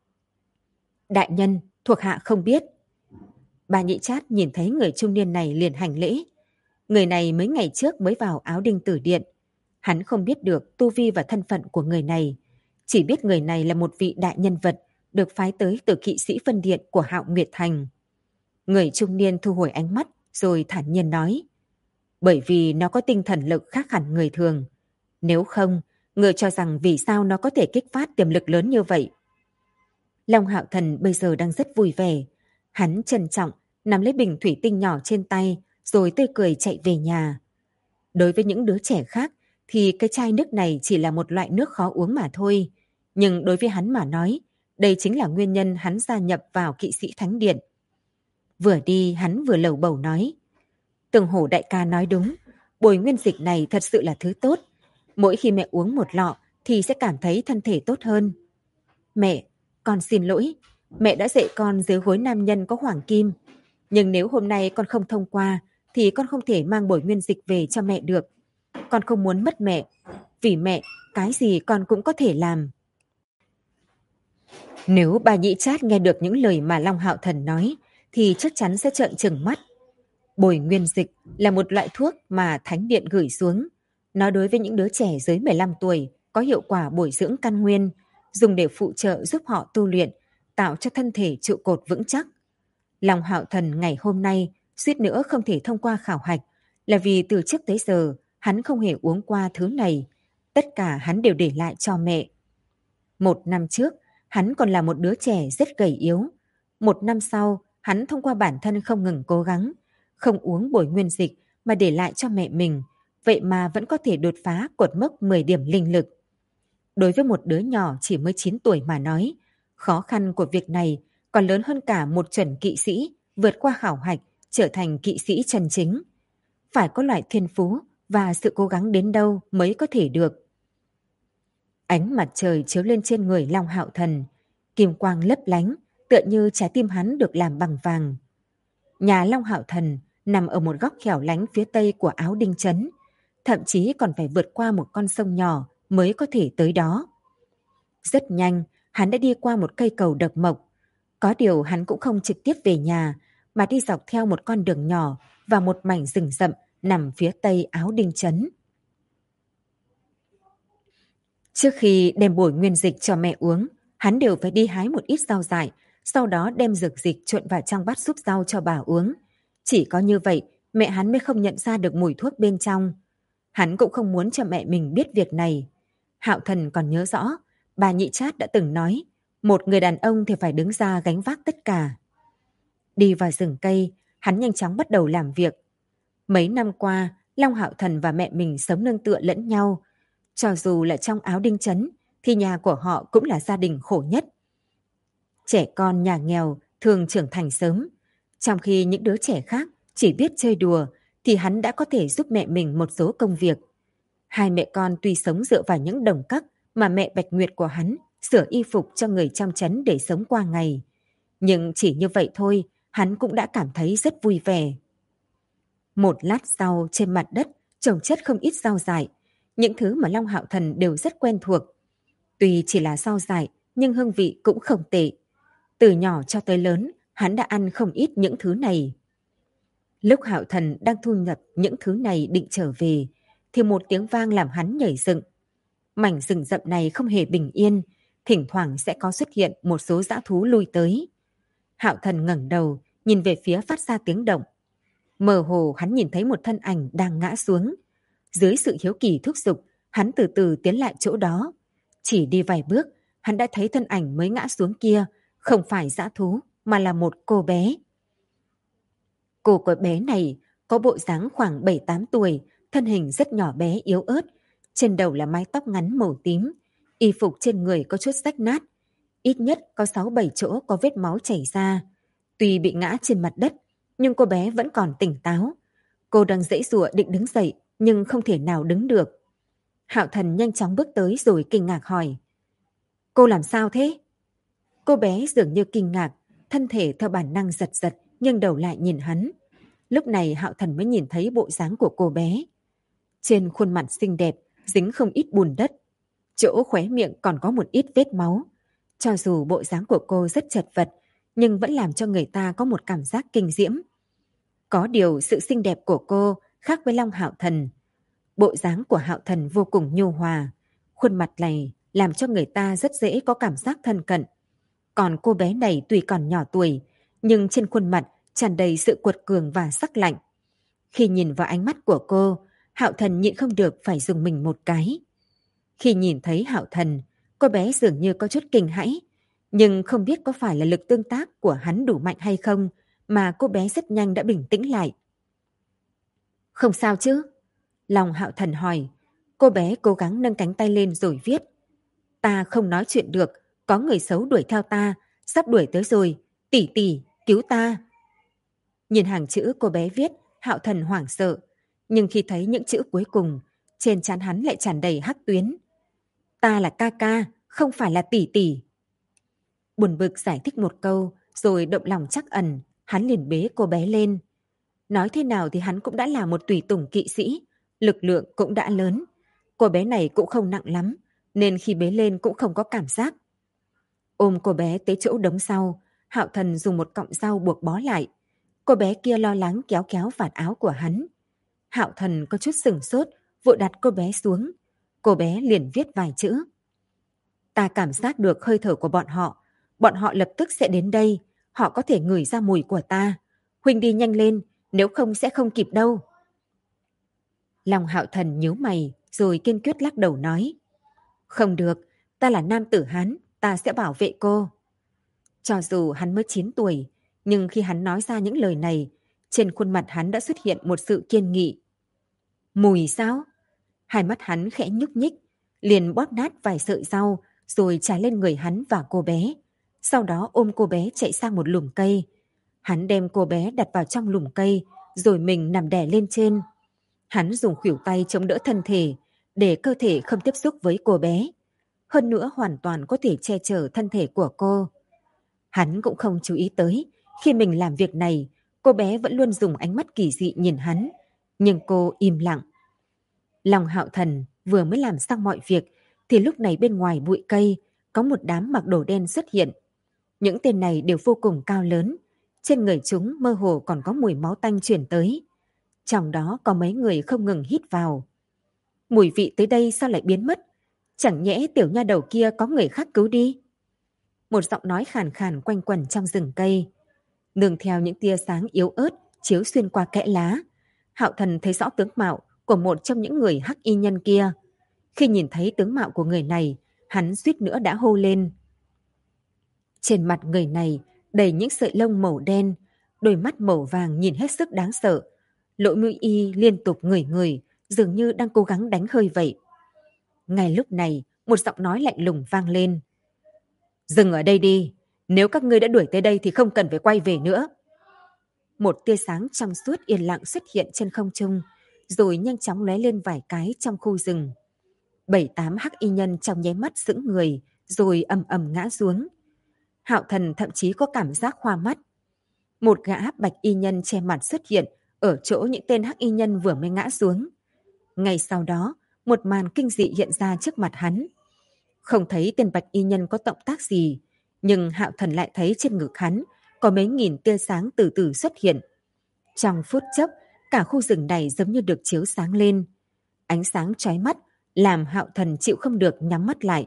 Đại nhân, thuộc hạ không biết. Ba Nhĩ Trát nhìn thấy người trung niên này liền hành lễ. Người này mấy ngày trước mới vào Áo Đinh Tử Điện. Hắn không biết được tu vi và thân phận của người này. Chỉ biết người này là một vị đại nhân vật được phái tới từ kỵ sĩ phân điện của Hạo Nguyệt Thành. Người trung niên thu hồi ánh mắt rồi thản nhiên nói. Bởi vì nó có tinh thần lực khác hẳn người thường. Nếu không, người cho rằng vì sao nó có thể kích phát tiềm lực lớn như vậy. Long Hạo Thần bây giờ đang rất vui vẻ. Hắn trân trọng nắm lấy bình thủy tinh nhỏ trên tay rồi tươi cười chạy về nhà. Đối với những đứa trẻ khác thì cái chai nước này chỉ là một loại nước khó uống mà thôi. Nhưng đối với hắn mà nói, đây chính là nguyên nhân hắn gia nhập vào kỵ sĩ thánh điện. Vừa đi hắn vừa lầu bầu nói, Tường Hổ đại ca nói đúng, bồi nguyên dịch này thật sự là thứ tốt. Mỗi khi mẹ uống một lọ thì sẽ cảm thấy thân thể tốt hơn. Mẹ, con xin lỗi, mẹ đã dạy con dưới gối nam nhân có hoàng kim. Nhưng nếu hôm nay con không thông qua thì con không thể mang bồi nguyên dịch về cho mẹ được. Con không muốn mất mẹ. Vì mẹ, cái gì con cũng có thể làm. Nếu bà Nhị Trát nghe được những lời mà Long Hạo Thần nói thì chắc chắn sẽ trợn trừng mắt. Bồi nguyên dịch là một loại thuốc mà Thánh Điện gửi xuống. Nó đối với những đứa trẻ dưới 15 tuổi có hiệu quả bồi dưỡng căn nguyên, dùng để phụ trợ giúp họ tu luyện, tạo cho thân thể trụ cột vững chắc. Long Hạo Thần ngày hôm nay suýt nữa không thể thông qua khảo hạch là vì từ trước tới giờ hắn không hề uống qua thứ này. Tất cả hắn đều để lại cho mẹ. 1 năm trước, hắn còn là một đứa trẻ rất gầy yếu. 1 năm sau, hắn thông qua bản thân không ngừng cố gắng, không uống bồi nguyên dịch mà để lại cho mẹ mình, vậy mà vẫn có thể đột phá cột mốc 10 điểm linh lực. Đối với một đứa nhỏ chỉ mới 9 tuổi mà nói, khó khăn của việc này còn lớn hơn cả một chuẩn kỵ sĩ vượt qua khảo hạch trở thành kỵ sĩ chân chính. Phải có loại thiên phú và sự cố gắng đến đâu mới có thể được. Ánh mặt trời chiếu lên trên người Long Hạo Thần, kim quang lấp lánh, tựa như trái tim hắn được làm bằng vàng. Nhà Long Hạo Thần nằm ở một góc hẻo lánh phía tây của Áo Đinh Trấn, thậm chí còn phải vượt qua một con sông nhỏ mới có thể tới đó. Rất nhanh, hắn đã đi qua một cây cầu độc mộc. Có điều hắn cũng không trực tiếp về nhà, mà đi dọc theo một con đường nhỏ và một mảnh rừng rậm nằm phía tây Áo Đinh Trấn. Trước khi đem bồi nguyên dịch cho mẹ uống, hắn đều phải đi hái một ít rau dại, sau đó đem dược dịch trộn vào trong bát súp rau cho bà uống. Chỉ có như vậy, mẹ hắn mới không nhận ra được mùi thuốc bên trong. Hắn cũng không muốn cho mẹ mình biết việc này. Hạo Thần còn nhớ rõ, bà Nhị Trát đã từng nói, một người đàn ông thì phải đứng ra gánh vác tất cả. Đi vào rừng cây, hắn nhanh chóng bắt đầu làm việc. Mấy năm qua, Long Hạo Thần và mẹ mình sống nương tựa lẫn nhau. Cho dù là trong Áo Đinh Trấn, thì nhà của họ cũng là gia đình khổ nhất. Trẻ con nhà nghèo thường trưởng thành sớm. Trong khi những đứa trẻ khác chỉ biết chơi đùa, thì hắn đã có thể giúp mẹ mình một số công việc. Hai mẹ con tuy sống dựa vào những đồng cắc mà mẹ Bạch Nguyệt của hắn sửa y phục cho người trong trấn để sống qua ngày. Nhưng chỉ như vậy thôi, hắn cũng đã cảm thấy rất vui vẻ. Một lát sau, trên mặt đất trồng chất không ít rau dại, những thứ mà Long Hạo Thần đều rất quen thuộc. Tuy chỉ là rau dại, nhưng hương vị cũng không tệ. Từ nhỏ cho tới lớn, hắn đã ăn không ít những thứ này. Lúc Hạo Thần đang thu nhập những thứ này định trở về, thì một tiếng vang làm hắn nhảy dựng. Mảnh rừng rậm này không hề bình yên, thỉnh thoảng sẽ có xuất hiện một số dã thú lui tới. Hạo Thần ngẩng đầu, nhìn về phía phát ra tiếng động. Mơ hồ hắn nhìn thấy một thân ảnh đang ngã xuống. Dưới sự hiếu kỳ thúc giục, hắn từ từ tiến lại chỗ đó. Chỉ đi vài bước, hắn đã thấy thân ảnh mới ngã xuống kia, không phải dã thú, mà là một cô bé. Cô bé này có bộ dáng khoảng 7-8 tuổi, thân hình rất nhỏ bé yếu ớt, trên đầu là mái tóc ngắn màu tím, y phục trên người có chút rách nát, ít nhất có 6-7 chỗ có vết máu chảy ra. Tuy bị ngã trên mặt đất, nhưng cô bé vẫn còn tỉnh táo. Cô đang giãy giụa định đứng dậy, nhưng không thể nào đứng được. Hạo Thần nhanh chóng bước tới rồi kinh ngạc hỏi. Cô làm sao thế? Cô bé dường như kinh ngạc, thân thể theo bản năng giật giật, nhưng đầu lại nhìn hắn. Lúc này Hạo Thần mới nhìn thấy bộ dáng của cô bé. Trên khuôn mặt xinh đẹp, dính không ít bùn đất. Chỗ khóe miệng còn có một ít vết máu. Cho dù bộ dáng của cô rất chật vật, nhưng vẫn làm cho người ta có một cảm giác kinh diễm. Có điều sự xinh đẹp của cô khác với Long Hạo Thần. Bộ dáng của Hạo Thần vô cùng nhu hòa. Khuôn mặt này làm cho người ta rất dễ có cảm giác thân cận. Còn cô bé này tuy còn nhỏ tuổi, nhưng trên khuôn mặt tràn đầy sự cuột cường và sắc lạnh. Khi nhìn vào ánh mắt của cô, Hạo Thần nhịn không được phải dùng mình một cái. Khi nhìn thấy Hạo Thần, cô bé dường như có chút kinh hãi, nhưng không biết có phải là lực tương tác của hắn đủ mạnh hay không, mà cô bé rất nhanh đã bình tĩnh lại. Không sao chứ? Long Hạo Thần hỏi. Cô bé cố gắng nâng cánh tay lên rồi viết. Ta không nói chuyện được, có người xấu đuổi theo ta, sắp đuổi tới rồi, tỷ tỷ, cứu ta. Nhìn hàng chữ cô bé viết, Hạo Thần hoảng sợ, nhưng khi thấy những chữ cuối cùng, trên trán hắn lại tràn đầy hắc tuyến. Ta là ca ca, không phải là tỷ tỷ. Buồn bực giải thích một câu, rồi động lòng trắc ẩn, hắn liền bế cô bé lên. Nói thế nào thì hắn cũng đã là một tùy tùng kỵ sĩ, lực lượng cũng đã lớn. Cô bé này cũng không nặng lắm, nên khi bế lên cũng không có cảm giác. Ôm cô bé tới chỗ đống sau, Hạo Thần dùng một cọng rau buộc bó lại. Cô bé kia lo lắng kéo kéo vạt áo của hắn. Hạo Thần có chút sửng sốt, vội đặt cô bé xuống. Cô bé liền viết vài chữ. Ta cảm giác được hơi thở của bọn họ lập tức sẽ đến đây, họ có thể ngửi ra mùi của ta. Huynh đi nhanh lên, nếu không sẽ không kịp đâu. Lòng Hạo Thần nhíu mày, rồi kiên quyết lắc đầu nói. Không được, ta là nam tử Hán, ta sẽ bảo vệ cô. Cho dù hắn mới 9 tuổi, nhưng khi hắn nói ra những lời này, trên khuôn mặt hắn đã xuất hiện một sự kiên nghị. Mùi sao? Hai mắt hắn khẽ nhúc nhích, liền bóp nát vài sợi rau, rồi trải lên người hắn và cô bé. Sau đó ôm cô bé chạy sang một lùm cây. Hắn đem cô bé đặt vào trong lùm cây, rồi mình nằm đè lên trên. Hắn dùng khuỷu tay chống đỡ thân thể, để cơ thể không tiếp xúc với cô bé. Hơn nữa hoàn toàn có thể che chở thân thể của cô. Hắn cũng không chú ý tới, khi mình làm việc này, cô bé vẫn luôn dùng ánh mắt kỳ dị nhìn hắn, nhưng cô im lặng. Lòng Hạo Thần vừa mới làm xong mọi việc, thì lúc này bên ngoài bụi cây, có một đám mặc đồ đen xuất hiện. Những tên này đều vô cùng cao lớn, trên người chúng mơ hồ còn có mùi máu tanh chuyển tới. Trong đó có mấy người không ngừng hít vào. Mùi vị tới đây sao lại biến mất? Chẳng nhẽ tiểu nha đầu kia có người khác cứu đi? Một giọng nói khàn khàn quanh quẩn trong rừng cây. Nương theo những tia sáng yếu ớt chiếu xuyên qua kẽ lá, Hạo Thần thấy rõ tướng mạo của một trong những người hắc y nhân kia. Khi nhìn thấy tướng mạo của người này, hắn suýt nữa đã hô lên. Trên mặt người này đầy những sợi lông màu đen, đôi mắt màu vàng nhìn hết sức đáng sợ. Lỗ mũi y liên tục ngửi ngửi, dường như đang cố gắng đánh hơi vậy. Ngay lúc này, một giọng nói lạnh lùng vang lên. Dừng ở đây đi, nếu các ngươi đã đuổi tới đây thì không cần phải quay về nữa. Một tia sáng trong suốt yên lặng xuất hiện trên không trung, rồi nhanh chóng lóe lên vài cái trong khu rừng. 7-8 hắc y nhân trong nháy mắt sững người, rồi ầm ầm ngã xuống. Hạo Thần thậm chí có cảm giác hoa mắt. Một gã bạch y nhân che mặt xuất hiện ở chỗ những tên hắc y nhân vừa mới ngã xuống. Ngay sau đó, một màn kinh dị hiện ra trước mặt hắn. Không thấy tên bạch y nhân có động tác gì, nhưng Hạo Thần lại thấy trên ngực hắn có mấy nghìn tia sáng từ từ xuất hiện. Trong phút chốc, cả khu rừng này giống như được chiếu sáng lên. Ánh sáng chói mắt làm Hạo Thần chịu không được nhắm mắt lại.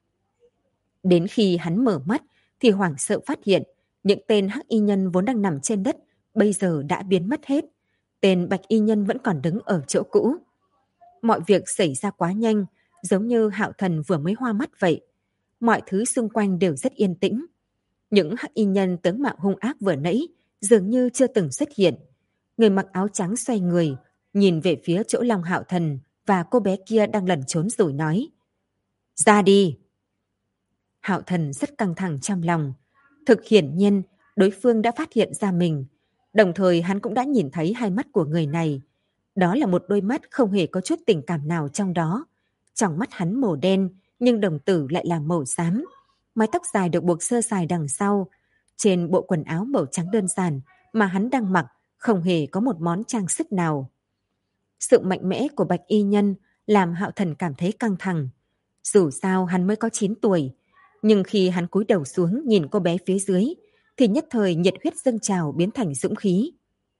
Đến khi hắn mở mắt thì hoảng sợ phát hiện những tên hắc y nhân vốn đang nằm trên đất bây giờ đã biến mất hết. Tên bạch y nhân vẫn còn đứng ở chỗ cũ. Mọi việc xảy ra quá nhanh, giống như Hạo Thần vừa mới hoa mắt vậy. Mọi thứ xung quanh đều rất yên tĩnh. Những hắc y nhân tướng mạo hung ác vừa nãy dường như chưa từng xuất hiện. Người mặc áo trắng xoay người, nhìn về phía chỗ Long Hạo Thần và cô bé kia đang lẩn trốn rồi nói. Ra đi! Hạo Thần rất căng thẳng trong lòng. Thực hiển nhiên, đối phương đã phát hiện ra mình. Đồng thời hắn cũng đã nhìn thấy hai mắt của người này. Đó là một đôi mắt không hề có chút tình cảm nào trong đó. Trong mắt hắn màu đen, nhưng đồng tử lại là màu xám. Mái tóc dài được buộc sơ sài đằng sau. Trên bộ quần áo màu trắng đơn giản mà hắn đang mặc không hề có một món trang sức nào. Sự mạnh mẽ của bạch y nhân làm Hạo Thần cảm thấy căng thẳng. Dù sao hắn mới có 9 tuổi, nhưng khi hắn cúi đầu xuống nhìn cô bé phía dưới, thì nhất thời nhiệt huyết dâng trào biến thành dũng khí.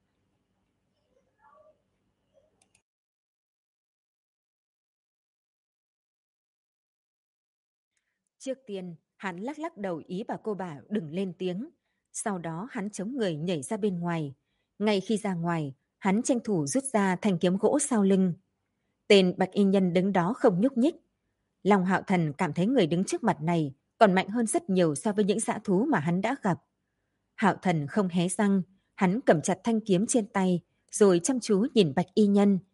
Trước tiên, hắn lắc lắc đầu ý bảo cô bà đừng lên tiếng. Sau đó hắn chống người nhảy ra bên ngoài. Ngay khi ra ngoài, hắn tranh thủ rút ra thanh kiếm gỗ sau lưng. Tên bạch y nhân đứng đó không nhúc nhích. Long Hạo Thần cảm thấy người đứng trước mặt này còn mạnh hơn rất nhiều so với những dã thú mà hắn đã gặp. Hạo Thần không hé răng, hắn cầm chặt thanh kiếm trên tay, rồi chăm chú nhìn bạch y nhân.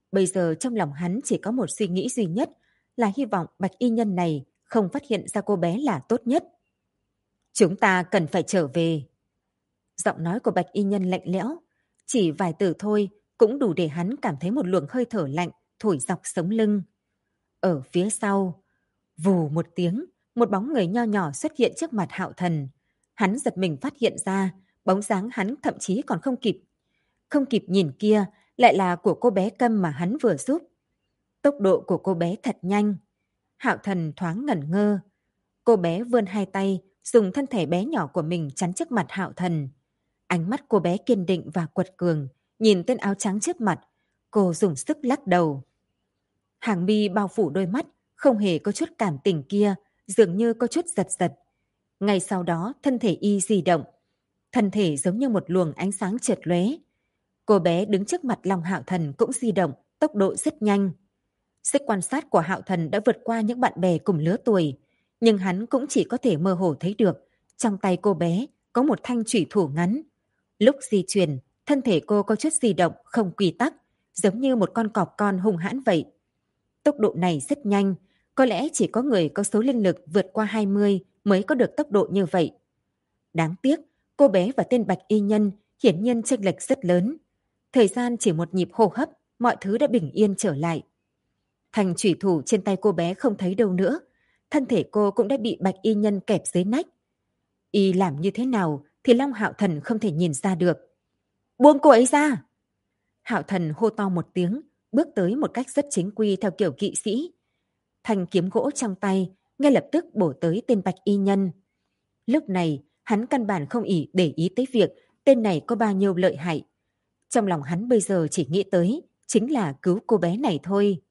Bây giờ trong lòng hắn chỉ có một suy nghĩ duy nhất là hy vọng Bạch y nhân này không phát hiện ra cô bé là tốt nhất. Chúng ta cần phải trở về. Giọng nói của Bạch y nhân lạnh lẽo, chỉ vài từ thôi cũng đủ để hắn cảm thấy một luồng hơi thở lạnh thổi dọc sống lưng. Ở phía sau, vù một tiếng, một bóng người nho nhỏ xuất hiện trước mặt Hạo Thần. Hắn giật mình phát hiện ra, bóng dáng hắn thậm chí còn không kịp nhìn kia, lại là của cô bé Câm mà hắn vừa giúp. Tốc độ của cô bé thật nhanh. Hạo Thần thoáng ngẩn ngơ. Cô bé vươn hai tay, dùng thân thể bé nhỏ của mình chắn trước mặt Hạo Thần. Ánh mắt cô bé kiên định và quật cường, nhìn tên áo trắng trước mặt, cô dùng sức lắc đầu. Hàng mi bao phủ đôi mắt, không hề có chút cảm tình kia, dường như có chút giật giật. Ngay sau đó, thân thể y di động. Thân thể giống như một luồng ánh sáng chợt lóe. Cô bé đứng trước mặt lòng Hạo Thần cũng di động, tốc độ rất nhanh. Sức quan sát của Hạo Thần đã vượt qua những bạn bè cùng lứa tuổi, nhưng hắn cũng chỉ có thể mơ hồ thấy được, trong tay cô bé có một thanh chủy thủ ngắn. Lúc di chuyển, thân thể cô có chút di động không quy tắc, giống như một con cọp con hung hãn vậy. Tốc độ này rất nhanh, có lẽ chỉ có người có số linh lực vượt qua 20 mới có được tốc độ như vậy. Đáng tiếc, cô bé và tên Bạch y nhân hiển nhiên chênh lệch rất lớn. Thời gian chỉ một nhịp hô hấp, mọi thứ đã bình yên trở lại. Thanh chủy thủ trên tay cô bé không thấy đâu nữa, thân thể cô cũng đã bị Bạch y nhân kẹp dưới nách. Y làm như thế nào thì Long Hạo Thần không thể nhìn ra được. Buông cô ấy ra! Hạo Thần hô to một tiếng, bước tới một cách rất chính quy theo kiểu kỵ sĩ. Thanh kiếm gỗ trong tay, ngay lập tức bổ tới tên Bạch y nhân. Lúc này, hắn căn bản không để ý tới việc tên này có bao nhiêu lợi hại. Trong lòng hắn bây giờ chỉ nghĩ tới, chính là cứu cô bé này thôi.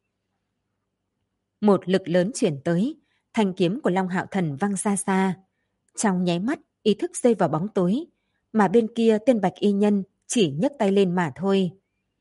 Một lực lớn chuyển tới, thanh kiếm của Long Hạo Thần văng ra xa. Trong nháy mắt, ý thức rơi vào bóng tối, mà bên kia tên Bạch y nhân chỉ nhấc tay lên mà thôi.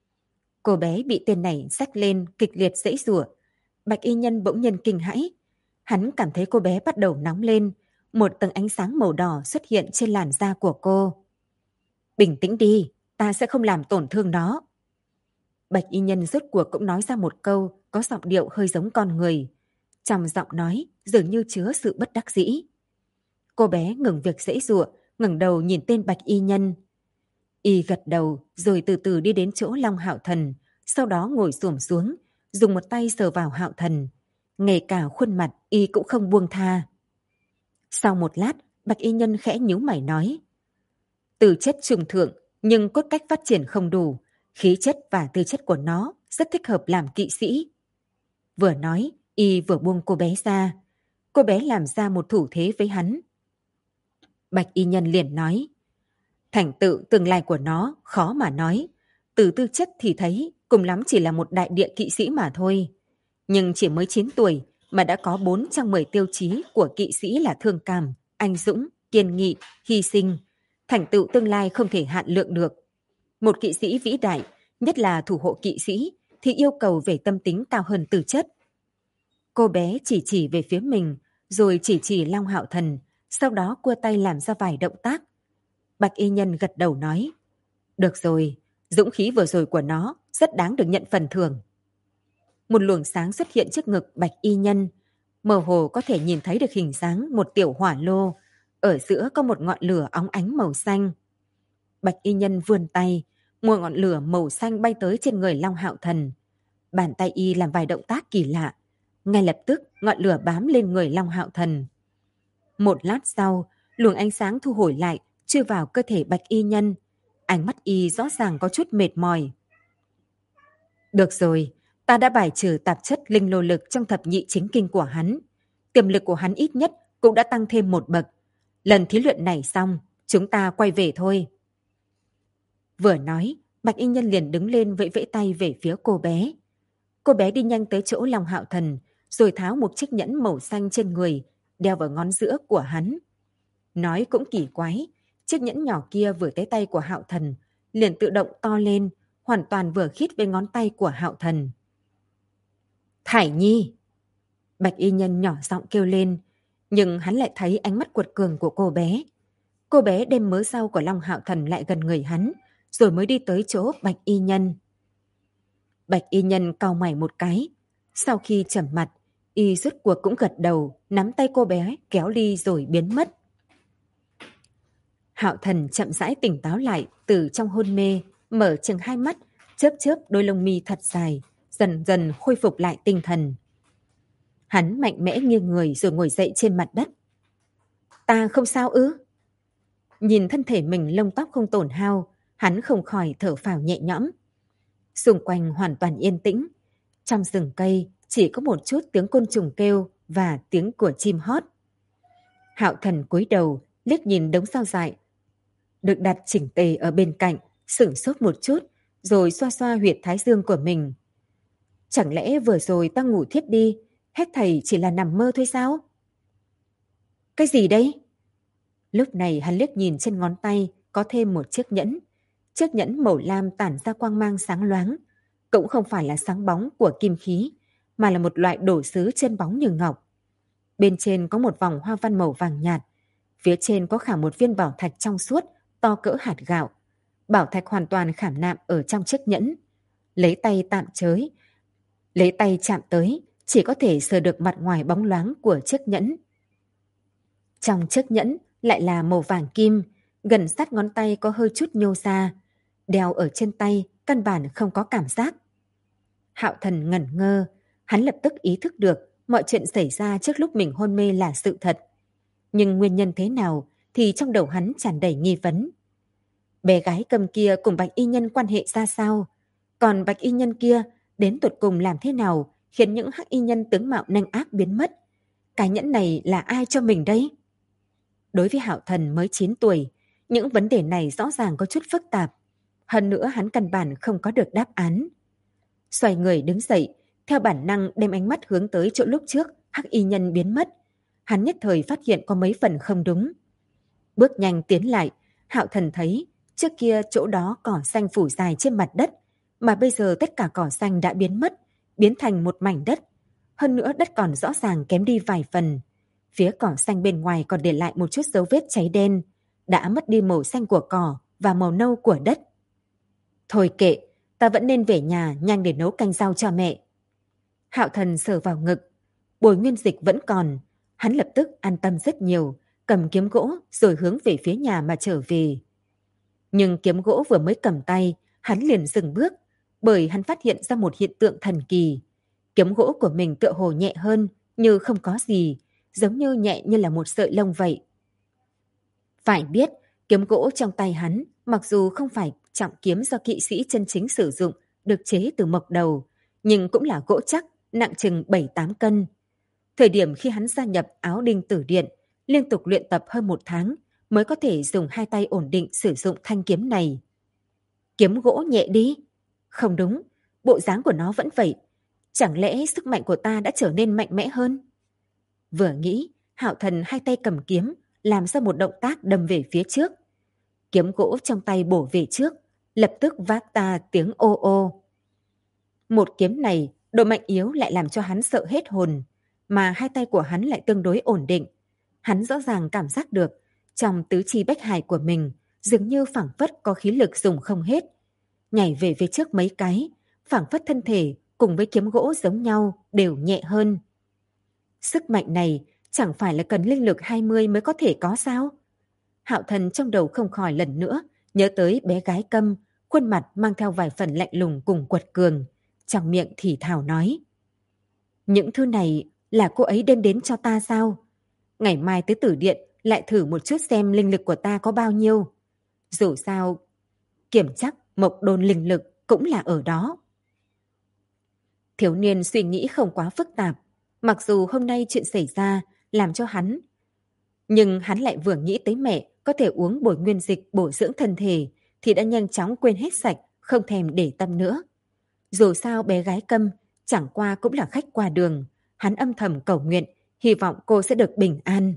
Cô bé bị tên này xách lên kịch liệt giãy giụa. Bạch y nhân bỗng nhiên kinh hãi. Hắn cảm thấy cô bé bắt đầu nóng lên, một tầng ánh sáng màu đỏ xuất hiện trên làn da của cô. Bình tĩnh đi, ta sẽ không làm tổn thương nó. Bạch y nhân rốt cuộc cũng nói ra một câu có giọng điệu hơi giống con người. Trong giọng nói dường như chứa sự bất đắc dĩ. Cô bé ngừng việc giãy giụa, ngẩng đầu nhìn tên Bạch y nhân. Y gật đầu rồi từ từ đi đến chỗ Long Hạo Thần, sau đó ngồi xổm xuống, dùng một tay sờ vào Hạo Thần. Ngay cả khuôn mặt Y cũng không buông tha. Sau một lát, Bạch y nhân khẽ nhíu mày nói. Tư chất trung thượng, nhưng cốt cách phát triển không đủ, khí chất và tư chất của nó rất thích hợp làm kỵ sĩ. Vừa nói, Y vừa buông cô bé ra. Cô bé làm ra một thủ thế với hắn. Bạch y nhân liền nói. Thành tựu tương lai của nó khó mà nói. Từ tư chất thì thấy cùng lắm chỉ là một đại địa kỵ sĩ mà thôi. Nhưng chỉ mới 9 tuổi mà đã có 4 trong 10 tiêu chí của kỵ sĩ là thương cảm, anh dũng, kiên nghị, hy sinh. Thành tựu tương lai không thể hạn lượng được. Một kỵ sĩ vĩ đại, nhất là thủ hộ kỵ sĩ, thì yêu cầu về tâm tính cao hơn tư chất. Cô bé chỉ về phía mình, rồi chỉ Long Hạo Thần, sau đó cua tay làm ra vài động tác. Bạch y nhân gật đầu nói. Được rồi, dũng khí vừa rồi của nó rất đáng được nhận phần thưởng. Một luồng sáng xuất hiện trước ngực Bạch y nhân. Mơ hồ có thể nhìn thấy được hình dáng một tiểu hỏa lô. Ở giữa có một ngọn lửa óng ánh màu xanh. Bạch y nhân vươn tay, một ngọn lửa màu xanh bay tới trên người Long Hạo Thần. Bàn tay Y làm vài động tác kỳ lạ. Ngay lập tức ngọn lửa bám lên người Long Hạo Thần. Một lát sau, luồng ánh sáng thu hồi lại, chui vào cơ thể Bạch y nhân. Ánh mắt Y rõ ràng có chút mệt mỏi. Được rồi, ta đã bài trừ tạp chất linh lô lực trong thập nhị chính kinh của hắn. Tiềm lực của hắn ít nhất cũng đã tăng thêm một bậc. Lần thí luyện này xong, chúng ta quay về thôi. Vừa nói, Bạch y nhân liền đứng lên vẫy vẫy tay về phía cô bé. Cô bé đi nhanh tới chỗ Long Hạo Thần, rồi tháo một chiếc nhẫn màu xanh trên người, đeo vào ngón giữa của hắn. Nói cũng kỳ quái, chiếc nhẫn nhỏ kia vừa tới tay của Hạo Thần, liền tự động to lên, hoàn toàn vừa khít với ngón tay của Hạo Thần. Thải Nhi! Bạch y nhân nhỏ giọng kêu lên, nhưng hắn lại thấy ánh mắt quật cường của cô bé. Cô bé đem mớ rau của Long Hạo Thần lại gần người hắn, rồi mới đi tới chỗ Bạch y nhân. Bạch y nhân cau mày một cái. Sau khi trầm mặt, y rốt cuộc cũng gật đầu, nắm tay cô bé kéo đi rồi biến mất. Hạo Thần chậm rãi tỉnh táo lại từ trong hôn mê, mở chừng hai mắt, chớp chớp đôi lông mi thật dài, dần dần khôi phục lại tinh thần. Hắn mạnh mẽ nghiêng người rồi ngồi dậy trên mặt đất. Ta không sao ư? Nhìn thân thể mình lông tóc không tổn hao, hắn không khỏi thở phào nhẹ nhõm. Xung quanh hoàn toàn yên tĩnh. Trong rừng cây chỉ có một chút tiếng côn trùng kêu và tiếng của chim hót. Hạo Thần cúi đầu liếc nhìn đống sao dại được đặt chỉnh tề ở bên cạnh, sửng sốt một chút, rồi xoa xoa huyệt thái dương của mình. Chẳng lẽ vừa rồi ta ngủ thiếp đi, hết thảy chỉ là nằm mơ thôi sao? Cái gì đấy? Lúc này hắn liếc nhìn trên ngón tay có thêm một chiếc nhẫn. Chiếc nhẫn màu lam tản ra quang mang sáng loáng, cũng không phải là sáng bóng của kim khí, mà là một loại đồ sứ chân bóng như ngọc. Bên trên có một vòng hoa văn màu vàng nhạt, phía trên có khảm một viên bảo thạch trong suốt, to cỡ hạt gạo. Bảo thạch hoàn toàn khảm nạm ở trong chiếc nhẫn. Lấy tay chạm tới, chỉ có thể sờ được mặt ngoài bóng loáng của chiếc nhẫn. Trong chiếc nhẫn lại là màu vàng kim, gần sát ngón tay có hơi chút nhô ra. Đeo ở trên tay, căn bản không có cảm giác. Hạo Thần ngẩn ngơ, hắn lập tức ý thức được mọi chuyện xảy ra trước lúc mình hôn mê là sự thật. Nhưng nguyên nhân thế nào thì trong đầu hắn tràn đầy nghi vấn. Bé gái cầm kia cùng Bạch y nhân quan hệ ra sao? Còn Bạch y nhân kia đến tột cùng làm thế nào khiến những hắc y nhân tướng mạo nanh ác biến mất? Cái nhẫn này là ai cho mình đấy? Đối với Hạo Thần mới 9 tuổi, những vấn đề này rõ ràng có chút phức tạp. Hơn nữa hắn căn bản không có được đáp án. Xoay người đứng dậy, theo bản năng đem ánh mắt hướng tới chỗ lúc trước hắc y nhân biến mất. Hắn nhất thời phát hiện có mấy phần không đúng. Bước nhanh tiến lại, Hạo Thần thấy trước kia chỗ đó cỏ xanh phủ dài trên mặt đất, mà bây giờ tất cả cỏ xanh đã biến mất, biến thành một mảnh đất. Hơn nữa đất còn rõ ràng kém đi vài phần. Phía cỏ xanh bên ngoài còn để lại một chút dấu vết cháy đen, đã mất đi màu xanh của cỏ và màu nâu của đất. Thôi kệ, ta vẫn nên về nhà nhanh để nấu canh rau cho mẹ. Hạo Thần sờ vào ngực, Bồi Nguyên Dịch vẫn còn. Hắn lập tức an tâm rất nhiều, cầm kiếm gỗ rồi hướng về phía nhà mà trở về. Nhưng kiếm gỗ vừa mới cầm tay, hắn liền dừng bước, bởi hắn phát hiện ra một hiện tượng thần kỳ. Kiếm gỗ của mình tựa hồ nhẹ hơn, như không có gì, giống như nhẹ như là một sợi lông vậy. Phải biết, kiếm gỗ trong tay hắn, mặc dù không phải trọng kiếm do kỵ sĩ chân chính sử dụng, được chế từ mộc đầu, nhưng cũng là gỗ chắc, nặng chừng 7-8 cân. Thời điểm khi hắn gia nhập Áo Đinh Tử Điện, liên tục luyện tập hơn 1 tháng, mới có thể dùng 2 tay ổn định sử dụng thanh kiếm này. Kiếm gỗ nhẹ đi. Không đúng, bộ dáng của nó vẫn vậy. Chẳng lẽ sức mạnh của ta đã trở nên mạnh mẽ hơn? Vừa nghĩ, Hạo Thần 2 tay cầm kiếm, làm ra một động tác đâm về phía trước. Kiếm gỗ trong tay bổ về trước, lập tức vác ta tiếng ô ô. Một kiếm này, độ mạnh yếu lại làm cho hắn sợ hết hồn, mà 2 tay của hắn lại tương đối ổn định. Hắn rõ ràng cảm giác được, trong tứ chi bách hải của mình, dường như phảng phất có khí lực dùng không hết. Nhảy về phía trước mấy cái, phảng phất thân thể cùng với kiếm gỗ giống nhau đều nhẹ hơn. Sức mạnh này chẳng phải là cần linh lực 20 mới có thể có sao? Hạo Thần trong đầu không khỏi lần nữa nhớ tới bé gái Câm, khuôn mặt mang theo vài phần lạnh lùng cùng quật cường, trong miệng thì thào nói. Những thứ này là cô ấy đem đến cho ta sao? Ngày mai tới Tử Điện lại thử một chút xem linh lực của ta có bao nhiêu. Dù sao, kiểm chắc mộc đôn linh lực cũng là ở đó. Thiếu niên suy nghĩ không quá phức tạp, mặc dù hôm nay chuyện xảy ra làm cho hắn, nhưng hắn lại vừa nghĩ tới mẹ có thể uống bồi nguyên dịch bổ dưỡng thân thể thì đã nhanh chóng quên hết sạch, không thèm để tâm nữa. Dù sao bé gái Câm chẳng qua cũng là khách qua đường, hắn âm thầm cầu nguyện, hy vọng cô sẽ được bình an.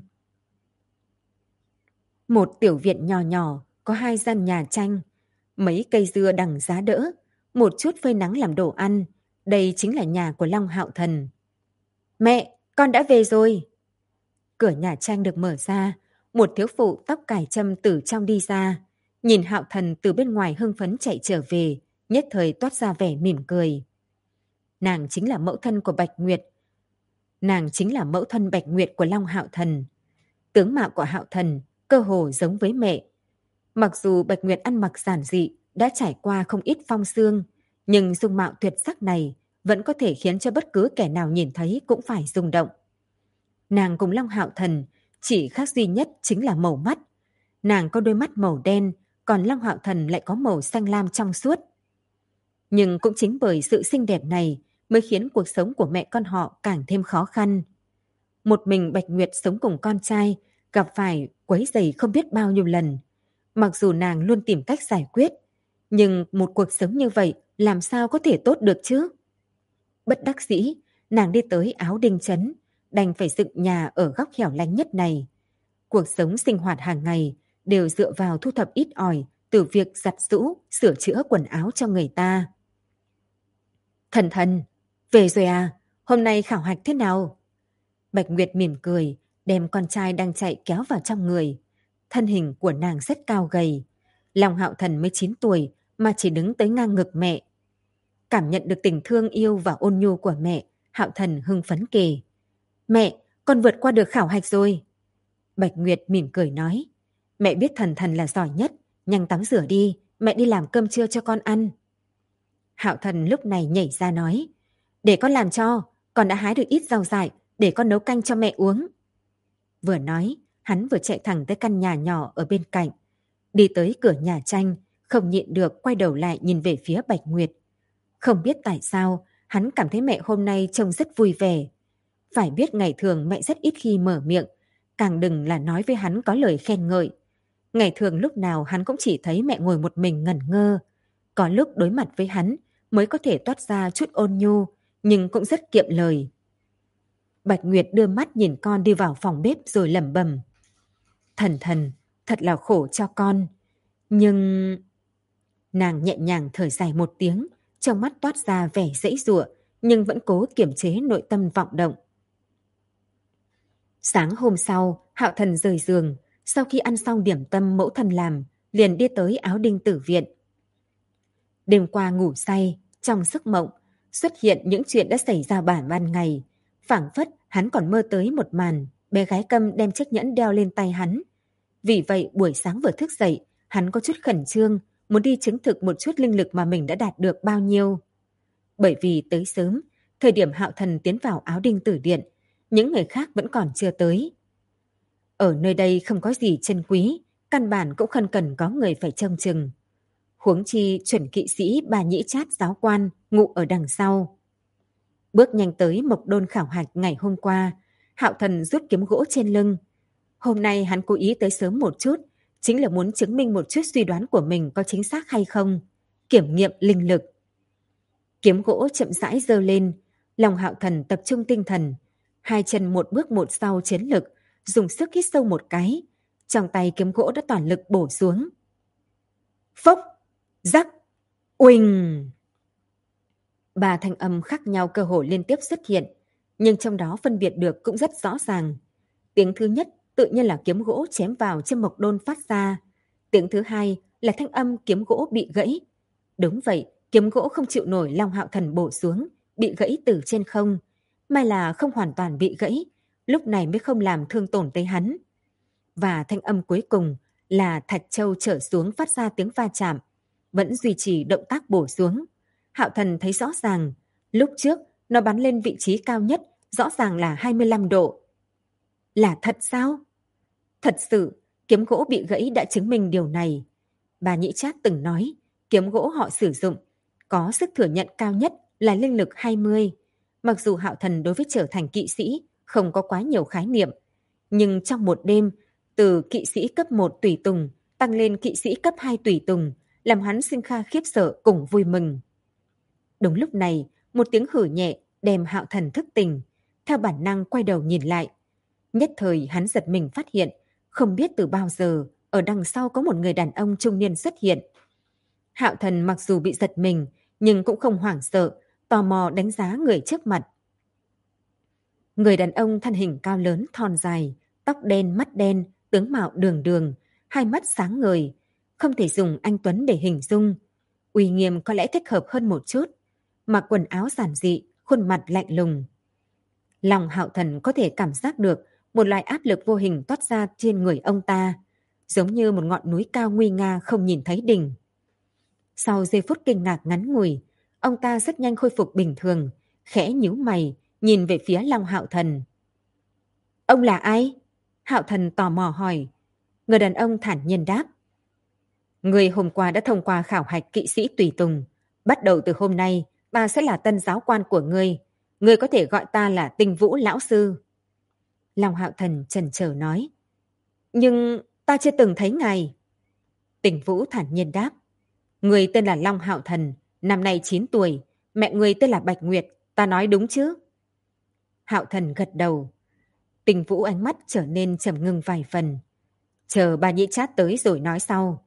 Một tiểu viện nhỏ nhỏ, có 2 gian nhà tranh, mấy cây dưa đằng giá đỡ, một chút phơi nắng làm đồ ăn. Đây chính là nhà của Long Hạo Thần. Mẹ, con đã về rồi. Cửa nhà tranh được mở ra, một thiếu phụ tóc cài trâm từ trong đi ra. Nhìn Hạo Thần từ bên ngoài hưng phấn chạy trở về, nhất thời toát ra vẻ mỉm cười. Nàng chính là mẫu thân của Bạch Nguyệt. Nàng chính là mẫu thân Bạch Nguyệt của Long Hạo Thần. Tướng mạo của Hạo Thần cơ hồ giống với mẹ. Mặc dù Bạch Nguyệt ăn mặc giản dị, đã trải qua không ít phong sương, nhưng dung mạo tuyệt sắc này vẫn có thể khiến cho bất cứ kẻ nào nhìn thấy cũng phải rung động. Nàng cùng Long Hạo Thần chỉ khác duy nhất chính là màu mắt. Nàng có đôi mắt màu đen, còn Long Hạo Thần lại có màu xanh lam trong suốt. Nhưng cũng chính bởi sự xinh đẹp này mới khiến cuộc sống của mẹ con họ càng thêm khó khăn. Một mình Bạch Nguyệt sống cùng con trai, gặp phải quấy rầy không biết bao nhiêu lần. Mặc dù nàng luôn tìm cách giải quyết, nhưng một cuộc sống như vậy làm sao có thể tốt được chứ? Bất đắc dĩ, nàng đi tới Áo Đinh Trấn, đành phải dựng nhà ở góc hẻo lánh nhất này. Cuộc sống sinh hoạt hàng ngày đều dựa vào thu thập ít ỏi từ việc giặt giũ, sửa chữa quần áo cho người ta. Thần thần, về rồi à? Hôm nay khảo hạch thế nào? Bạch Nguyệt mỉm cười, đem con trai đang chạy kéo vào trong người. Thân hình của nàng rất cao gầy. Long Hạo Thần mới 9 tuổi mà chỉ đứng tới ngang ngực mẹ. Cảm nhận được tình thương yêu và ôn nhu của mẹ, Hạo Thần hưng phấn kể. Mẹ, con vượt qua được khảo hạch rồi. Bạch Nguyệt mỉm cười nói. Mẹ biết thần thần là giỏi nhất, nhanh tắm rửa đi, mẹ đi làm cơm trưa cho con ăn. Hạo Thần lúc này nhảy ra nói. Để con làm cho, con đã hái được ít rau dại, để con nấu canh cho mẹ uống. Vừa nói, hắn vừa chạy thẳng tới căn nhà nhỏ ở bên cạnh. Đi tới cửa nhà tranh, không nhịn được quay đầu lại nhìn về phía Bạch Nguyệt. Không biết tại sao, hắn cảm thấy mẹ hôm nay trông rất vui vẻ. Phải biết ngày thường mẹ rất ít khi mở miệng, càng đừng là nói với hắn có lời khen ngợi. Ngày thường lúc nào hắn cũng chỉ thấy mẹ ngồi một mình ngẩn ngơ. Có lúc đối mặt với hắn mới có thể toát ra chút ôn nhu, nhưng cũng rất kiệm lời. Bạch Nguyệt đưa mắt nhìn con đi vào phòng bếp rồi lẩm bẩm. Thần thần, thật là khổ cho con. Nhưng... Nàng nhẹ nhàng thở dài một tiếng, trong mắt toát ra vẻ giãy giụa, nhưng vẫn cố kiềm chế nội tâm vọng động. Sáng hôm sau, Hạo Thần rời giường, sau khi ăn xong điểm tâm mẫu thân làm, liền đi tới Áo Đinh Tử Viện. Đêm qua ngủ say, trong giấc mộng, xuất hiện những chuyện đã xảy ra ban ngày. Phảng phất hắn còn mơ tới một màn, bé gái Câm đem chiếc nhẫn đeo lên tay hắn. Vì vậy buổi sáng vừa thức dậy, hắn có chút khẩn trương, muốn đi chứng thực một chút linh lực mà mình đã đạt được bao nhiêu. Bởi vì tới sớm, thời điểm Hạo Thần tiến vào Áo Đinh Tử Điện, những người khác vẫn còn chưa tới. Ở nơi đây không có gì chân quý, căn bản cũng không cần có người phải trông chừng. Huống chi chuẩn kỵ sĩ Bà Nhĩ Chát giáo quan ngụ ở đằng sau. Bước nhanh tới Mộc Đôn khảo hạch ngày hôm qua, Hạo Thần rút kiếm gỗ trên lưng. Hôm nay hắn cố ý tới sớm một chút, chính là muốn chứng minh một chút suy đoán của mình có chính xác hay không, kiểm nghiệm linh lực. Kiếm gỗ chậm rãi giơ lên, lòng Hạo Thần tập trung tinh thần, hai chân một bước một sau chiến lực, dùng sức hít sâu một cái, trong tay kiếm gỗ đã toàn lực bổ xuống. Phốc, rắc, uỳnh. Ba thanh âm khác nhau cơ hồ liên tiếp xuất hiện, nhưng trong đó phân biệt được cũng rất rõ ràng. Tiếng thứ nhất tự nhiên là kiếm gỗ chém vào trên Mộc Đôn phát ra. Tiếng thứ hai là thanh âm kiếm gỗ bị gãy. Đúng vậy, kiếm gỗ không chịu nổi Long Hạo Thần bổ xuống, bị gãy từ trên không. May là không hoàn toàn bị gãy, lúc này mới không làm thương tổn tới hắn. Và thanh âm cuối cùng là Thạch Châu trở xuống phát ra tiếng va chạm, vẫn duy trì động tác bổ xuống. Hạo Thần thấy rõ ràng, lúc trước nó bắn lên vị trí cao nhất, rõ ràng là 25 độ. Là thật sao? Thật sự, kiếm gỗ bị gãy đã chứng minh điều này. Bà Nhĩ Trác từng nói, kiếm gỗ họ sử dụng có sức thừa nhận cao nhất là linh lực 20. Mặc dù Hạo Thần đối với trở thành kỵ sĩ không có quá nhiều khái niệm, nhưng trong một đêm, từ kỵ sĩ cấp 1 tùy tùng tăng lên kỵ sĩ cấp 2 tùy tùng, làm hắn sinh kha khiếp sợ cùng vui mừng. Đúng lúc này, một tiếng hử nhẹ đem Hạo Thần thức tỉnh, theo bản năng quay đầu nhìn lại. Nhất thời hắn giật mình phát hiện, không biết từ bao giờ, ở đằng sau có một người đàn ông trung niên xuất hiện. Hạo Thần mặc dù bị giật mình, nhưng cũng không hoảng sợ, tò mò đánh giá người trước mặt. Người đàn ông thân hình cao lớn thon dài, tóc đen mắt đen, tướng mạo đường đường, hai mắt sáng ngời, không thể dùng anh tuấn để hình dung. Uy nghiêm có lẽ thích hợp hơn một chút, mặc quần áo giản dị, khuôn mặt lạnh lùng. Long Hạo Thần có thể cảm giác được một loại áp lực vô hình toát ra trên người ông ta, giống như một ngọn núi cao nguy nga không nhìn thấy đỉnh. Sau giây phút kinh ngạc ngắn ngủi, ông ta rất nhanh khôi phục bình thường, khẽ nhíu mày, nhìn về phía Long Hạo Thần. Ông là ai? Hạo Thần tò mò hỏi. Người đàn ông thản nhiên đáp. Người hôm qua đã thông qua khảo hạch kỵ sĩ tùy tùng. Bắt đầu từ hôm nay, ta sẽ là tân giáo quan của ngươi. Ngươi có thể gọi ta là Tinh Vũ lão sư. Long Hạo Thần chần chờ nói. Nhưng ta chưa từng thấy ngài. Tinh Vũ thản nhiên đáp. Người tên là Long Hạo Thần, năm nay 9 tuổi. Mẹ người tên là Bạch Nguyệt, ta nói đúng chứ? Hạo Thần gật đầu. Tinh Vũ ánh mắt trở nên trầm ngưng vài phần. Chờ bà nhĩ chát tới rồi nói sau.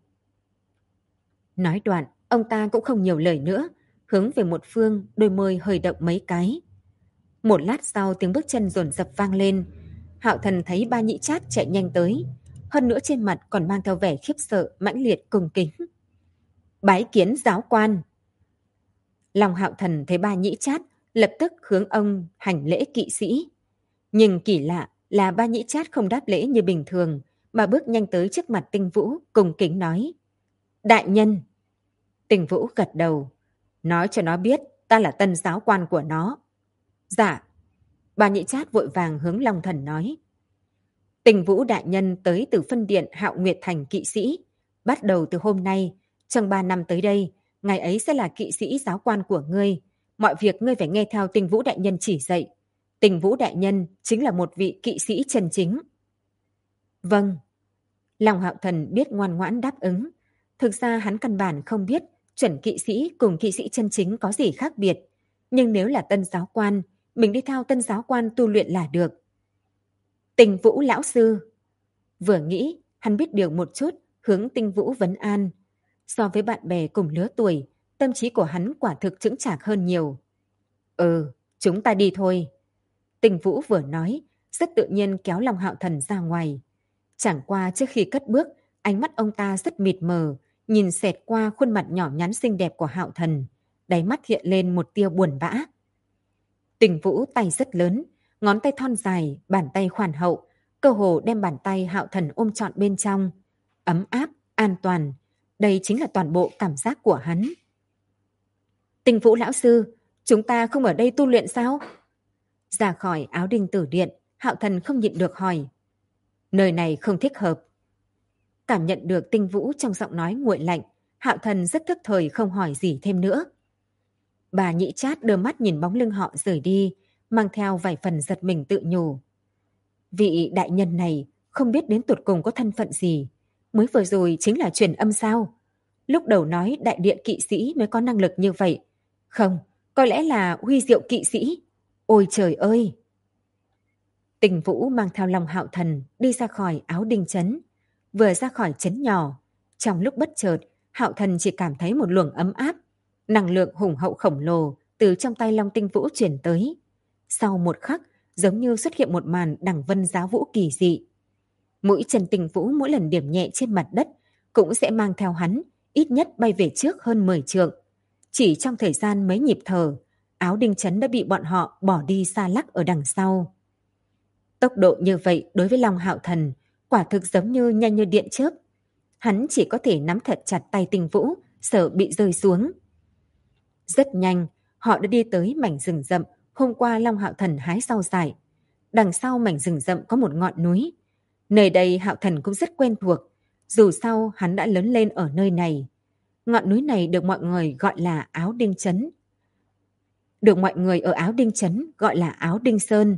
Nói đoạn, ông ta cũng không nhiều lời nữa, hướng về một phương, đôi môi hơi động mấy cái. Một lát sau tiếng bước chân dồn dập vang lên. Hạo Thần thấy ba nhĩ chát chạy nhanh tới, hơn nữa trên mặt còn mang theo vẻ khiếp sợ, mãnh liệt cung kính. Bái kiến giáo quan. Long Hạo Thần thấy ba nhĩ chát, lập tức hướng ông hành lễ kỵ sĩ. Nhưng kỳ lạ là ba nhĩ chát không đáp lễ như bình thường, mà bước nhanh tới trước mặt Tinh Vũ, cung kính nói. Đại nhân. Tinh Vũ gật đầu. Nói cho nó biết ta là tân giáo quan của nó. Dạ. Ba nhĩ chát vội vàng hướng Long Thần nói. Tinh Vũ đại nhân tới từ phân điện Hạo Nguyệt Thành kỵ sĩ. Bắt đầu từ hôm nay, trong 3 năm tới đây, ngày ấy sẽ là kỵ sĩ giáo quan của ngươi. Mọi việc ngươi phải nghe theo Tinh Vũ đại nhân chỉ dạy. Tinh Vũ đại nhân chính là một vị kỵ sĩ chân chính. Vâng. Long Hạo Thần biết ngoan ngoãn đáp ứng. Thực ra hắn căn bản không biết chuẩn kỵ sĩ cùng kỵ sĩ chân chính có gì khác biệt. Nhưng nếu là tân giáo quan, mình đi theo tân giáo quan tu luyện là được. Tinh Vũ lão sư. Vừa nghĩ, hắn biết điều một chút, hướng Tinh Vũ vấn an. So với bạn bè cùng lứa tuổi, tâm trí của hắn quả thực chững chạc hơn nhiều. Chúng ta đi thôi. Tinh Vũ vừa nói, rất tự nhiên kéo Long Hạo Thần ra ngoài. Chẳng qua trước khi cất bước, ánh mắt ông ta rất mịt mờ, nhìn xẹt qua khuôn mặt nhỏ nhắn xinh đẹp của Hạo Thần, đáy mắt hiện lên một tia buồn bã. Tinh Vũ tay rất lớn, ngón tay thon dài, bàn tay khoan hậu, cơ hồ đem bàn tay Hạo Thần ôm trọn bên trong. Ấm áp, an toàn, đây chính là toàn bộ cảm giác của hắn. Tinh Vũ lão sư, chúng ta không ở đây tu luyện sao? Ra khỏi áo đinh tử điện, Hạo Thần không nhịn được hỏi. Nơi này không thích hợp. Cảm nhận được Tinh Vũ trong giọng nói nguội lạnh, Hạo Thần rất thức thời không hỏi gì thêm nữa. Bà nhĩ chát đưa mắt nhìn bóng lưng họ rời đi, mang theo vài phần giật mình tự nhủ. Vị đại nhân này không biết đến tột cùng có thân phận gì, mới vừa rồi chính là truyền âm sao? Lúc đầu nói đại điện kỵ sĩ mới có năng lực như vậy. Không, có lẽ là huy diệu kỵ sĩ. Ôi trời ơi! Tinh Vũ mang theo Long Hạo Thần đi ra khỏi áo đinh trấn. Vừa ra khỏi trấn nhỏ, trong lúc bất chợt, Hạo Thần chỉ cảm thấy một luồng ấm áp, năng lượng hùng hậu khổng lồ từ trong tay Long Tinh Vũ chuyển tới. Sau một khắc, giống như xuất hiện một màn đằng vân giá vũ kỳ dị. Mũi chân Tinh Vũ mỗi lần điểm nhẹ trên mặt đất cũng sẽ mang theo hắn, ít nhất bay về trước hơn 10 trượng. Chỉ trong thời gian mấy nhịp thở, áo đinh trấn đã bị bọn họ bỏ đi xa lắc ở đằng sau. Tốc độ như vậy đối với Long Hạo Thần quả thực giống như nhanh như điện chớp. Hắn chỉ có thể nắm thật chặt tay Tinh Vũ, sợ bị rơi xuống. Rất nhanh, họ đã đi tới mảnh rừng rậm hôm qua Long Hạo Thần hái rau dại. Đằng sau mảnh rừng rậm có một ngọn núi. Nơi đây Hạo Thần cũng rất quen thuộc, dù sao hắn đã lớn lên ở nơi này. Ngọn núi này được mọi người gọi là Áo Đinh Trấn. Được mọi người ở Áo Đinh Trấn gọi là Áo Đinh Sơn.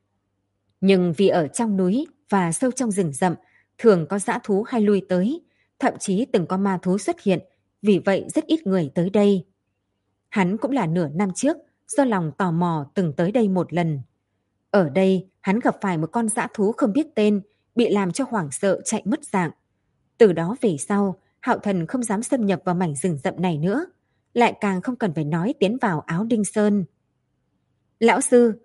Nhưng vì ở trong núi và sâu trong rừng rậm, thường có dã thú hay lui tới, thậm chí từng có ma thú xuất hiện, vì vậy rất ít người tới đây. Hắn cũng là nửa năm trước, do lòng tò mò từng tới đây một lần. Ở đây, hắn gặp phải một con dã thú không biết tên, bị làm cho hoảng sợ chạy mất dạng. Từ đó về sau, Hạo Thần không dám xâm nhập vào mảnh rừng rậm này nữa, lại càng không cần phải nói tiến vào Áo Đinh Sơn. Lão sư,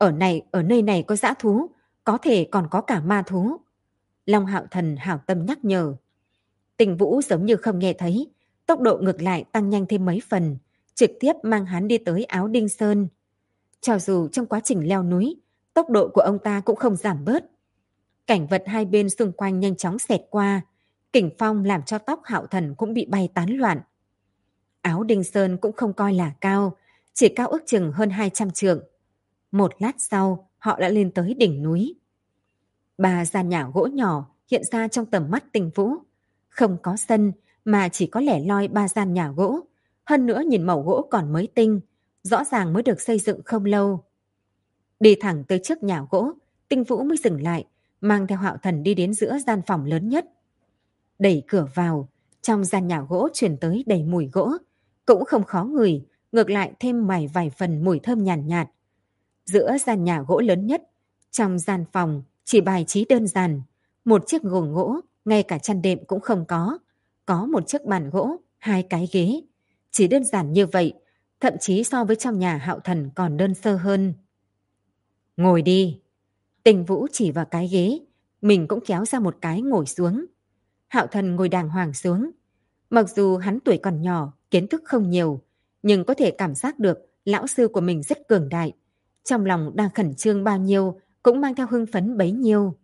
ở nơi này có dã thú, có thể còn có cả ma thú. Long Hạo Thần hảo tâm nhắc nhở. Tinh Vũ giống như không nghe thấy, tốc độ ngược lại tăng nhanh thêm mấy phần, trực tiếp mang hắn đi tới Áo Đinh Sơn. Cho dù trong quá trình leo núi, tốc độ của ông ta cũng không giảm bớt. Cảnh vật hai bên xung quanh nhanh chóng xẹt qua, kình phong làm cho tóc Hạo Thần cũng bị bay tán loạn. Áo Đinh Sơn cũng không coi là cao, chỉ cao ước chừng hơn 200 trượng. Một lát sau, họ đã lên tới đỉnh núi. 3 gian nhà gỗ nhỏ hiện ra trong tầm mắt Tinh Vũ. Không có sân mà chỉ có lẻ loi 3 gian nhà gỗ. Hơn nữa nhìn màu gỗ còn mới tinh, rõ ràng mới được xây dựng không lâu. Đi thẳng tới trước nhà gỗ, Tinh Vũ mới dừng lại, mang theo Hạo Thần đi đến giữa gian phòng lớn nhất. Đẩy cửa vào, trong gian nhà gỗ truyền tới đầy mùi gỗ, cũng không khó ngửi, ngược lại thêm vài phần mùi thơm nhàn nhạt. Giữa gian nhà gỗ lớn nhất, trong gian phòng chỉ bài trí đơn giản, một chiếc giường gỗ, ngay cả chăn đệm cũng không có một chiếc bàn gỗ, 2 cái ghế. Chỉ đơn giản như vậy, thậm chí so với trong nhà Hạo Thần còn đơn sơ hơn. Ngồi đi. Tinh Vũ chỉ vào cái ghế, mình cũng kéo ra một cái ngồi xuống. Hạo Thần ngồi đàng hoàng xuống. Mặc dù hắn tuổi còn nhỏ, kiến thức không nhiều, nhưng có thể cảm giác được lão sư của mình rất cường đại. Trong lòng đang khẩn trương bao nhiêu, cũng mang theo hưng phấn bấy nhiêu.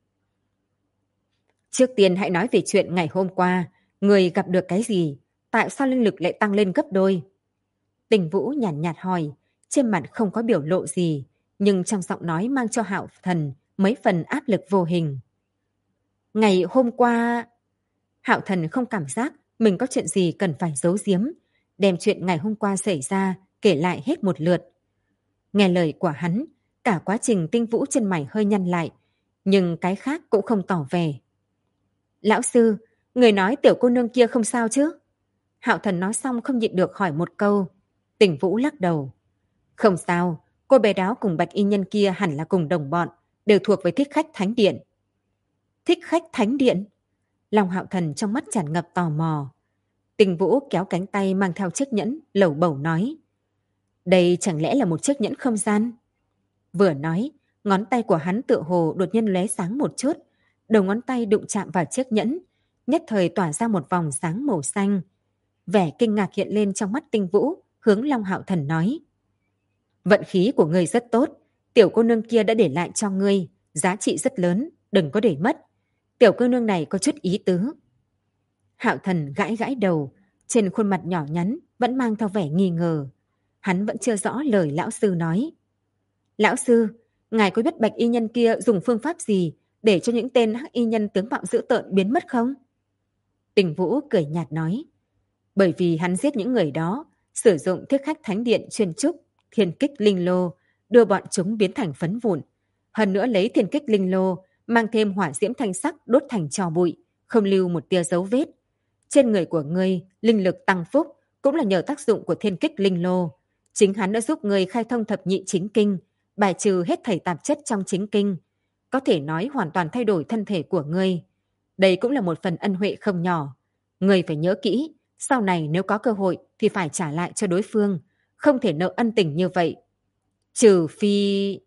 Trước tiên hãy nói về chuyện ngày hôm qua, người gặp được cái gì? Tại sao linh lực lại tăng lên gấp đôi? Tinh Vũ nhàn nhạt hỏi, trên mặt không có biểu lộ gì, nhưng trong giọng nói mang cho Hạo Thần mấy phần áp lực vô hình. Ngày hôm qua... Hạo Thần không cảm giác mình có chuyện gì cần phải giấu giếm, đem chuyện ngày hôm qua xảy ra kể lại hết một lượt. Nghe lời của hắn, cả quá trình Tinh Vũ chân mày hơi nhăn lại, nhưng cái khác cũng không tỏ vẻ. Lão sư, người nói tiểu cô nương kia không sao chứ? Hạo Thần nói xong không nhịn được hỏi một câu. Tinh Vũ lắc đầu. Không sao, cô bé đó cùng bạch y nhân kia hẳn là cùng đồng bọn, đều thuộc về thích khách thánh điện. Thích khách thánh điện? Lòng Hạo Thần trong mắt tràn ngập tò mò. Tinh Vũ kéo cánh tay mang theo chiếc nhẫn, lẩu bẩu nói. Đây chẳng lẽ là một chiếc nhẫn không gian? Vừa nói, ngón tay của hắn tựa hồ đột nhiên lóe sáng một chút, đầu ngón tay đụng chạm vào chiếc nhẫn, nhất thời tỏa ra một vòng sáng màu xanh. Vẻ kinh ngạc hiện lên trong mắt Tinh Vũ, hướng Long Hạo Thần nói. Vận khí của ngươi rất tốt, tiểu cô nương kia đã để lại cho ngươi, giá trị rất lớn, đừng có để mất. Tiểu cô nương này có chút ý tứ. Hạo Thần gãi gãi đầu, trên khuôn mặt nhỏ nhắn vẫn mang theo vẻ nghi ngờ. Hắn vẫn chưa rõ lời lão sư nói. Lão sư, ngài có biết bạch y nhân kia dùng phương pháp gì để cho những tên hắc y nhân tướng mạo dữ tợn biến mất không? Tinh Vũ cười nhạt nói. Bởi vì hắn giết những người đó, sử dụng thiết khách thánh điện chuyên trúc, thiên kích linh lô, đưa bọn chúng biến thành phấn vụn. Hơn nữa lấy thiên kích linh lô, mang thêm hỏa diễm thanh sắc đốt thành tro bụi, không lưu một tia dấu vết. Trên người của ngươi, linh lực tăng phúc, cũng là nhờ tác dụng của thiên kích linh lô. Chính hắn đã giúp ngươi khai thông thập nhị chính kinh, bài trừ hết thảy tạp chất trong chính kinh. Có thể nói hoàn toàn thay đổi thân thể của ngươi. Đây cũng là một phần ân huệ không nhỏ. Ngươi phải nhớ kỹ, sau này nếu có cơ hội thì phải trả lại cho đối phương. Không thể nợ ân tình như vậy. Trừ phi...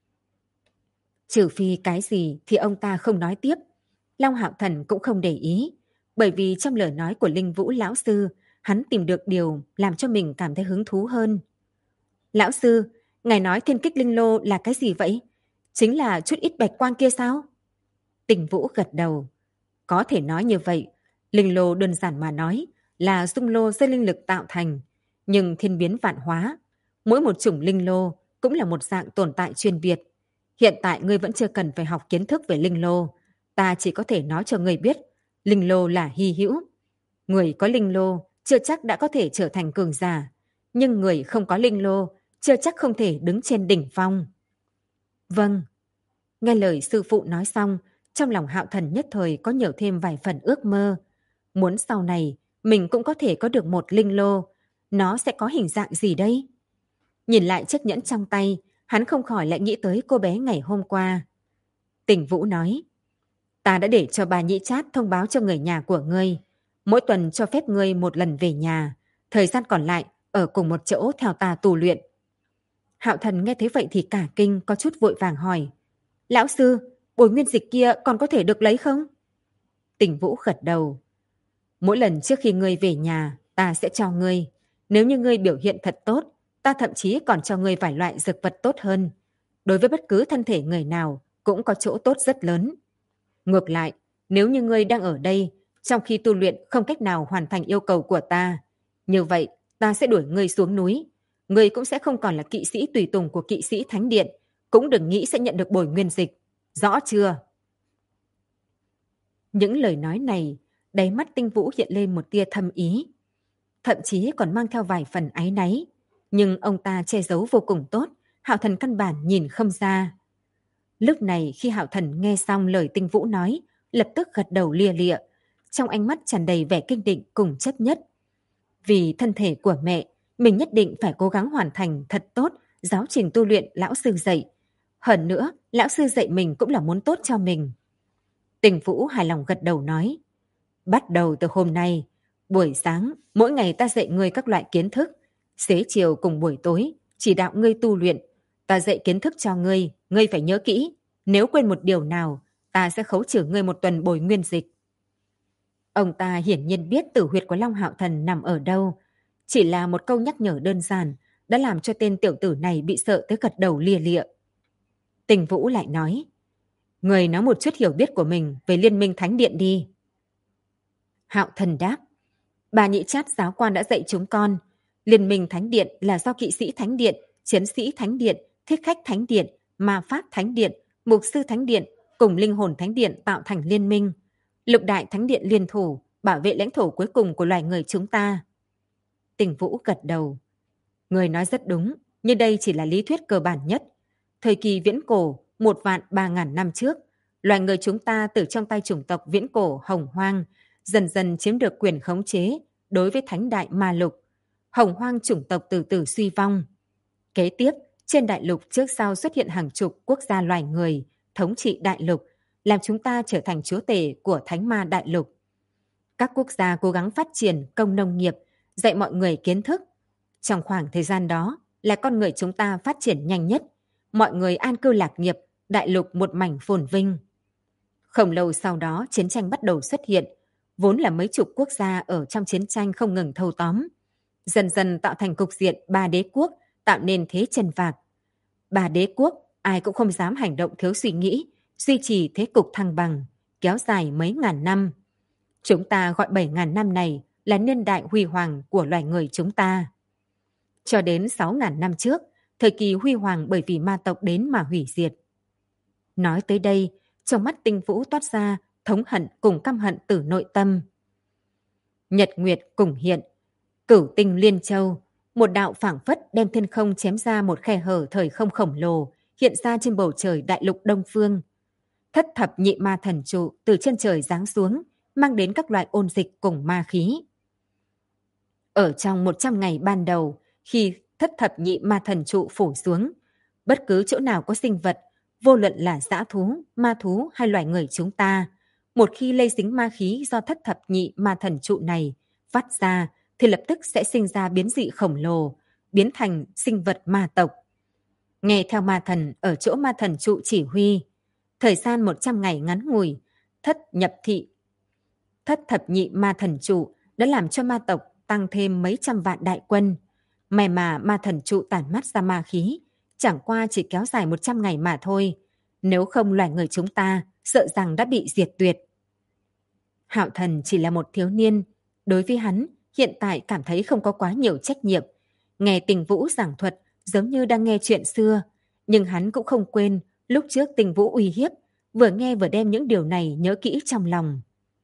Trừ phi cái gì thì ông ta không nói tiếp. Long Hạo Thần cũng không để ý. Bởi vì trong lời nói của Linh Vũ lão sư, hắn tìm được điều làm cho mình cảm thấy hứng thú hơn. Lão sư, ngài nói thiên kích linh lô là cái gì vậy? Chính là chút ít bạch quang kia sao? Tinh Vũ gật đầu. Có thể nói như vậy. Linh lô đơn giản mà nói là dung lô do linh lực tạo thành, nhưng thiên biến vạn hóa. Mỗi một chủng linh lô cũng là một dạng tồn tại chuyên biệt. Hiện tại ngươi vẫn chưa cần phải học kiến thức về linh lô. Ta chỉ có thể nói cho ngươi biết, linh lô là hy hữu. Người có linh lô chưa chắc đã có thể trở thành cường giả, nhưng người không có linh lô chưa chắc không thể đứng trên đỉnh phong. Vâng. Nghe lời sư phụ nói xong, trong lòng Hạo Thần nhất thời có nhiều thêm vài phần ước mơ. Muốn sau này mình cũng có thể có được một linh lô, nó sẽ có hình dạng gì đây? Nhìn lại chiếc nhẫn trong tay, hắn không khỏi lại nghĩ tới cô bé ngày hôm qua. Tinh Vũ nói, ta đã để cho bà Nhĩ Trát thông báo cho người nhà của ngươi. Mỗi tuần cho phép ngươi một lần về nhà, thời gian còn lại ở cùng một chỗ theo ta tu luyện. Hạo Thần nghe thấy vậy thì cả kinh, có chút vội vàng hỏi. Lão sư, bồi nguyên dịch kia còn có thể được lấy không? Tinh Vũ gật đầu. Mỗi lần trước khi ngươi về nhà, ta sẽ cho ngươi. Nếu như ngươi biểu hiện thật tốt, Ta thậm chí còn cho ngươi vài loại dược vật tốt hơn. Đối với bất cứ thân thể người nào cũng có chỗ tốt rất lớn. Ngược lại, nếu như ngươi đang ở đây, trong khi tu luyện không cách nào hoàn thành yêu cầu của ta, như vậy ta sẽ đuổi ngươi xuống núi. Ngươi cũng sẽ không còn là kỵ sĩ tùy tùng của kỵ sĩ Thánh Điện, cũng đừng nghĩ sẽ nhận được bồi nguyên dịch. Rõ chưa? Những lời nói này, đáy mắt Tinh Vũ hiện lên một tia thâm ý. Thậm chí còn mang theo vài phần áy náy. Nhưng ông ta che giấu vô cùng tốt, Hạo Thần căn bản nhìn không ra. Lúc này khi Hạo Thần nghe xong lời Tinh Vũ nói, lập tức gật đầu lia lịa, trong ánh mắt tràn đầy vẻ kinh định cùng chấp nhất. Vì thân thể của mẹ, mình nhất định phải cố gắng hoàn thành thật tốt giáo trình tu luyện lão sư dạy. Hơn nữa, lão sư dạy mình cũng là muốn tốt cho mình. Tinh Vũ hài lòng gật đầu nói, bắt đầu từ hôm nay, buổi sáng mỗi ngày ta dạy ngươi các loại kiến thức, xế chiều cùng buổi tối chỉ đạo ngươi tu luyện. Ta dạy kiến thức cho ngươi, ngươi phải nhớ kỹ. Nếu quên một điều nào, ta sẽ khấu trừ ngươi một tuần bồi nguyên dịch. Ông ta hiển nhiên biết tử huyệt của Long Hạo Thần nằm ở đâu. Chỉ là một câu nhắc nhở đơn giản đã làm cho tên tiểu tử này bị sợ tới gật đầu lia lịa. Tinh Vũ lại nói, ngươi nói một chút hiểu biết của mình về Liên minh Thánh Điện đi. Hạo Thần đáp, bà Nhị Trát giáo quan đã dạy chúng con. Liên minh Thánh Điện là do kỵ sĩ Thánh Điện, chiến sĩ Thánh Điện, thiết khách Thánh Điện, ma pháp Thánh Điện, mục sư Thánh Điện cùng linh hồn Thánh Điện tạo thành liên minh. Lục đại Thánh Điện liên thủ, bảo vệ lãnh thổ cuối cùng của loài người chúng ta. Tinh Vũ gật đầu. Người nói rất đúng, nhưng đây chỉ là lý thuyết cơ bản nhất. Thời kỳ viễn cổ, 1.300.000 năm trước, loài người chúng ta từ trong tay chủng tộc viễn cổ Hồng Hoang, dần dần chiếm được quyền khống chế đối với Thánh Đại Ma Lục. Hồng Hoang chủng tộc từ từ suy vong. Kế tiếp, trên đại lục trước sau xuất hiện hàng chục quốc gia loài người, thống trị đại lục, làm chúng ta trở thành chúa tể của Thánh Ma Đại Lục. Các quốc gia cố gắng phát triển công nông nghiệp, dạy mọi người kiến thức. Trong khoảng thời gian đó là con người chúng ta phát triển nhanh nhất, mọi người an cư lạc nghiệp, đại lục một mảnh phồn vinh. Không lâu sau đó chiến tranh bắt đầu xuất hiện, vốn là mấy chục quốc gia ở trong chiến tranh không ngừng thâu tóm. Dần dần tạo thành cục diện ba đế quốc, tạo nên thế chân vạc. Ba đế quốc, ai cũng không dám hành động thiếu suy nghĩ, duy trì thế cục thăng bằng, kéo dài mấy ngàn năm. Chúng ta gọi 7.000 năm này là niên đại huy hoàng của loài người chúng ta. Cho đến 6.000 năm trước, thời kỳ huy hoàng bởi vì ma tộc đến mà hủy diệt. Nói tới đây, trong mắt Tinh Vũ toát ra thống hận cùng căm hận từ nội tâm. Nhật Nguyệt cùng hiện, Cửu Tinh Liên Châu, một đạo phảng phất đem thiên không chém ra một khe hở thời không khổng lồ, hiện ra trên bầu trời đại lục Đông Phương. Thất thập nhị ma thần trụ từ trên trời giáng xuống, mang đến các loại ôn dịch cùng ma khí. Ở trong 100 ngày ban đầu, khi thất thập nhị ma thần trụ phủ xuống, bất cứ chỗ nào có sinh vật, vô luận là dã thú, ma thú hay loài người chúng ta, một khi lây dính ma khí do thất thập nhị ma thần trụ này phát ra, thì lập tức sẽ sinh ra biến dị khổng lồ, biến thành sinh vật ma tộc. Nghe theo ma thần ở chỗ ma thần trụ chỉ huy, thời gian 100 ngày ngắn ngủi, thất thập nhị ma thần trụ đã làm cho ma tộc tăng thêm mấy trăm vạn đại quân. May mà ma thần trụ tản mát ra ma khí, chẳng qua chỉ kéo dài 100 ngày mà thôi. Nếu không loài người chúng ta sợ rằng đã bị diệt tuyệt. Hạo Thần chỉ là một thiếu niên. Đối với hắn, hiện tại cảm thấy không có quá nhiều trách nhiệm. Nghe Tình Vũ giảng thuật giống như đang nghe chuyện xưa. Nhưng hắn cũng không quên lúc trước Tình Vũ uy hiếp, vừa nghe vừa đem những điều này nhớ kỹ trong lòng.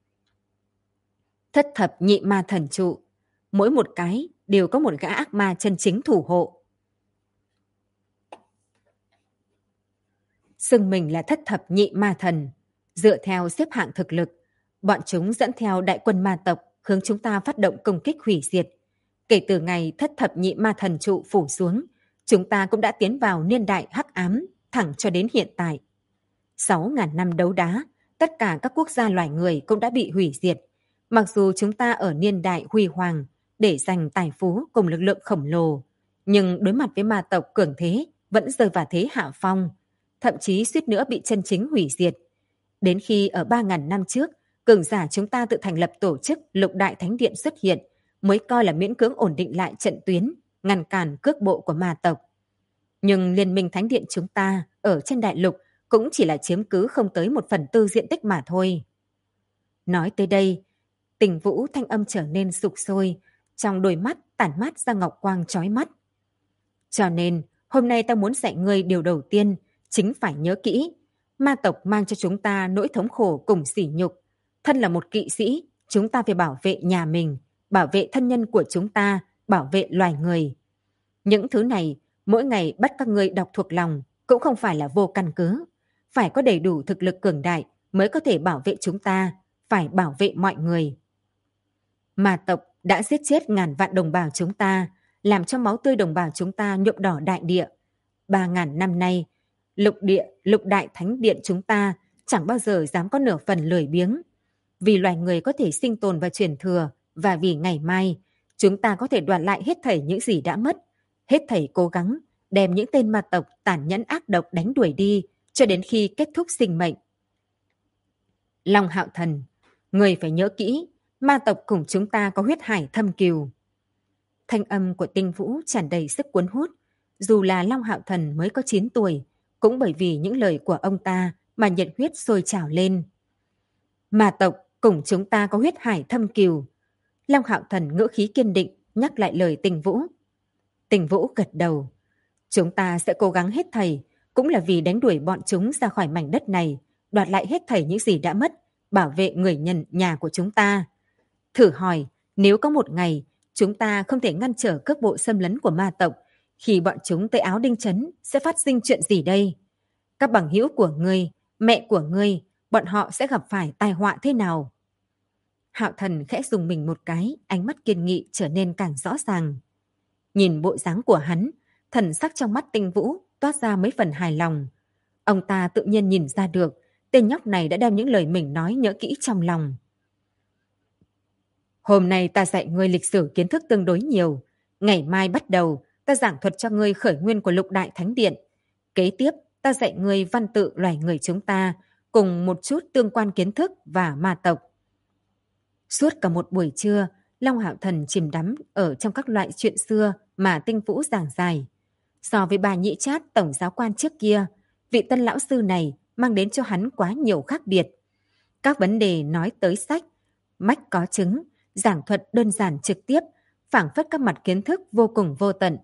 Thất thập nhị ma thần trụ, mỗi một cái đều có một gã ác ma chân chính thủ hộ. Xưng mình là thất thập nhị ma thần, dựa theo xếp hạng thực lực, bọn chúng dẫn theo đại quân ma tộc hướng chúng ta phát động công kích hủy diệt. Kể từ ngày thất thập nhị ma thần trụ phủ xuống, chúng ta cũng đã tiến vào niên đại hắc ám, thẳng cho đến hiện tại. 6.000 năm đấu đá, tất cả các quốc gia loài người cũng đã bị hủy diệt. Mặc dù chúng ta ở niên đại huy hoàng để giành tài phú cùng lực lượng khổng lồ, nhưng đối mặt với ma tộc cường thế vẫn rơi vào thế hạ phong, thậm chí suýt nữa bị chân chính hủy diệt. Đến khi ở 3.000 năm trước, cường giả chúng ta tự thành lập tổ chức Lục Đại Thánh Điện xuất hiện, mới coi là miễn cưỡng ổn định lại trận tuyến, ngăn cản cước bộ của ma tộc. Nhưng Liên minh Thánh Điện chúng ta ở trên đại lục cũng chỉ là chiếm cứ không tới 1/4 diện tích mà thôi. Nói tới đây, Tình Vũ thanh âm trở nên sục sôi, trong đôi mắt tản mát ra ngọc quang chói mắt. Cho nên, hôm nay ta muốn dạy ngươi điều đầu tiên, chính phải nhớ kỹ. Ma tộc mang cho chúng ta nỗi thống khổ cùng sỉ nhục. Thân là một kỵ sĩ, chúng ta phải bảo vệ nhà mình, bảo vệ thân nhân của chúng ta, bảo vệ loài người. Những thứ này, mỗi ngày bắt các ngươi đọc thuộc lòng, cũng không phải là vô căn cứ. Phải có đầy đủ thực lực cường đại mới có thể bảo vệ chúng ta, phải bảo vệ mọi người. Ma tộc đã giết chết ngàn vạn đồng bào chúng ta, làm cho máu tươi đồng bào chúng ta nhuộm đỏ đại địa. 3.000 năm nay, lục đại thánh điện chúng ta chẳng bao giờ dám có nửa phần lười biếng. Vì loài người có thể sinh tồn và truyền thừa, và vì ngày mai, chúng ta có thể đoạt lại hết thảy những gì đã mất, hết thảy cố gắng đem những tên ma tộc tàn nhẫn ác độc đánh đuổi đi, cho đến khi kết thúc sinh mệnh. Long Hạo Thần, người phải nhớ kỹ, ma tộc cùng chúng ta có huyết hải thâm cừu. Thanh âm của Tinh Vũ tràn đầy sức cuốn hút. Dù là Long Hạo Thần mới có 9 tuổi, cũng bởi vì những lời của ông ta mà nhiệt huyết sôi trào lên. Ma tộc cùng chúng ta có huyết hải thâm cừu. Long Hạo Thần ngữ khí kiên định nhắc lại lời Tinh Vũ. Tinh Vũ gật đầu. Chúng ta sẽ cố gắng hết thảy, cũng là vì đánh đuổi bọn chúng ra khỏi mảnh đất này, đoạt lại hết thảy những gì đã mất, bảo vệ người nhân nhà của chúng ta. Thử hỏi, nếu có một ngày chúng ta không thể ngăn trở cước bộ xâm lấn của ma tộc, khi bọn chúng tới Áo Đinh Trấn sẽ phát sinh chuyện gì đây? Các bằng hữu của ngươi, mẹ của ngươi, bọn họ sẽ gặp phải tai họa thế nào? Hạo Thần khẽ dùng mình một cái, ánh mắt kiên nghị trở nên càng rõ ràng. Nhìn bộ dáng của hắn, thần sắc trong mắt Tinh Vũ toát ra mấy phần hài lòng. Ông ta tự nhiên nhìn ra được, tên nhóc này đã đem những lời mình nói nhớ kỹ trong lòng. Hôm nay ta dạy ngươi lịch sử kiến thức tương đối nhiều. Ngày mai bắt đầu, ta giảng thuật cho ngươi khởi nguyên của Lục Đại Thánh Điện. Kế tiếp, ta dạy ngươi văn tự loài người chúng ta, cùng một chút tương quan kiến thức và ma tộc. Suốt cả một buổi trưa, Long Hạo Thần chìm đắm ở trong các loại chuyện xưa mà Tinh Vũ giảng giải. So với bà Nhị Trát tổng giáo quan trước kia, vị tân lão sư này mang đến cho hắn quá nhiều khác biệt. Các vấn đề nói tới sách, mách có chứng, giảng thuật đơn giản trực tiếp, phảng phất các mặt kiến thức vô cùng vô tận.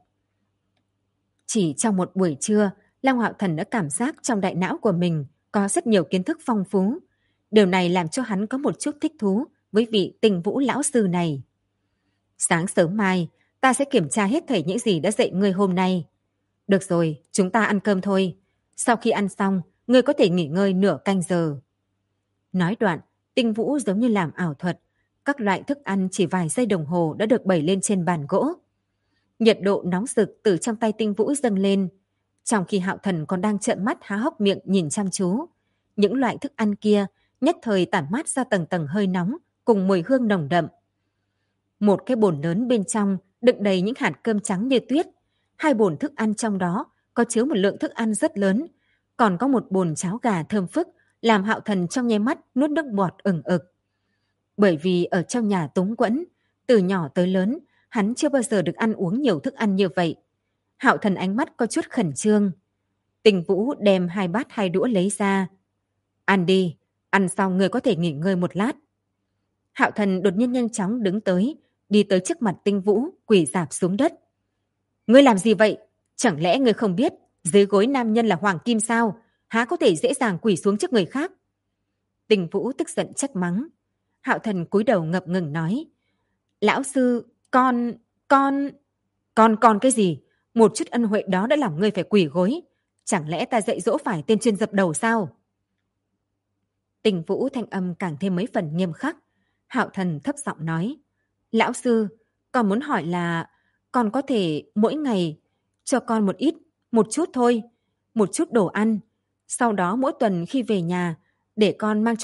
Chỉ trong một buổi trưa, Long Hạo Thần đã cảm giác trong đại não của mình có rất nhiều kiến thức phong phú. Điều này làm cho hắn có một chút thích thú với vị Tinh Vũ lão sư này. Sáng sớm mai, ta sẽ kiểm tra hết thảy những gì đã dạy ngươi hôm nay. Được rồi, chúng ta ăn cơm thôi. Sau khi ăn xong, ngươi có thể nghỉ ngơi nửa canh giờ. Nói đoạn, Tinh Vũ giống như làm ảo thuật. Các loại thức ăn chỉ vài giây đồng hồ đã được bày lên trên bàn gỗ. Nhiệt độ nóng rực từ trong tay Tinh Vũ dâng lên. Trong khi Hạo Thần còn đang trợn mắt há hốc miệng nhìn chăm chú, những loại thức ăn kia nhất thời tản mát ra tầng tầng hơi nóng cùng mùi hương nồng đậm. Một cái bồn lớn bên trong đựng đầy những hạt cơm trắng như tuyết. 2 bồn thức ăn trong đó có chứa một lượng thức ăn rất lớn. Còn có một bồn cháo gà thơm phức làm Hạo Thần trong nháy mắt nuốt nước bọt ừng ực. Bởi vì ở trong nhà túng quẫn, từ nhỏ tới lớn, hắn chưa bao giờ được ăn uống nhiều thức ăn như vậy. Hạo Thần ánh mắt có chút khẩn trương. Tinh Vũ đem 2 bát 2 đũa lấy ra. Ăn đi, ăn xong ngươi có thể nghỉ ngơi một lát. Hạo Thần đột nhiên nhanh chóng đứng tới, đi tới trước mặt Tinh Vũ, quỳ rạp xuống đất. Ngươi làm gì vậy? Chẳng lẽ ngươi không biết dưới gối nam nhân là hoàng kim sao? Há có thể dễ dàng quỳ xuống trước người khác? Tinh Vũ tức giận trách mắng. Hạo Thần cúi đầu ngập ngừng nói. Lão sư, con cái gì? Một chút ân huệ đó đã làm ngươi phải quỳ gối. Chẳng lẽ ta dạy dỗ phải tên chuyên dập đầu sao? Tinh Vũ thanh âm càng thêm mấy phần nghiêm khắc. Hạo Thần thấp giọng nói. Lão sư, con muốn hỏi là con có thể mỗi ngày cho con một chút thôi, một chút đồ ăn. Sau đó mỗi tuần khi về nhà, để con mang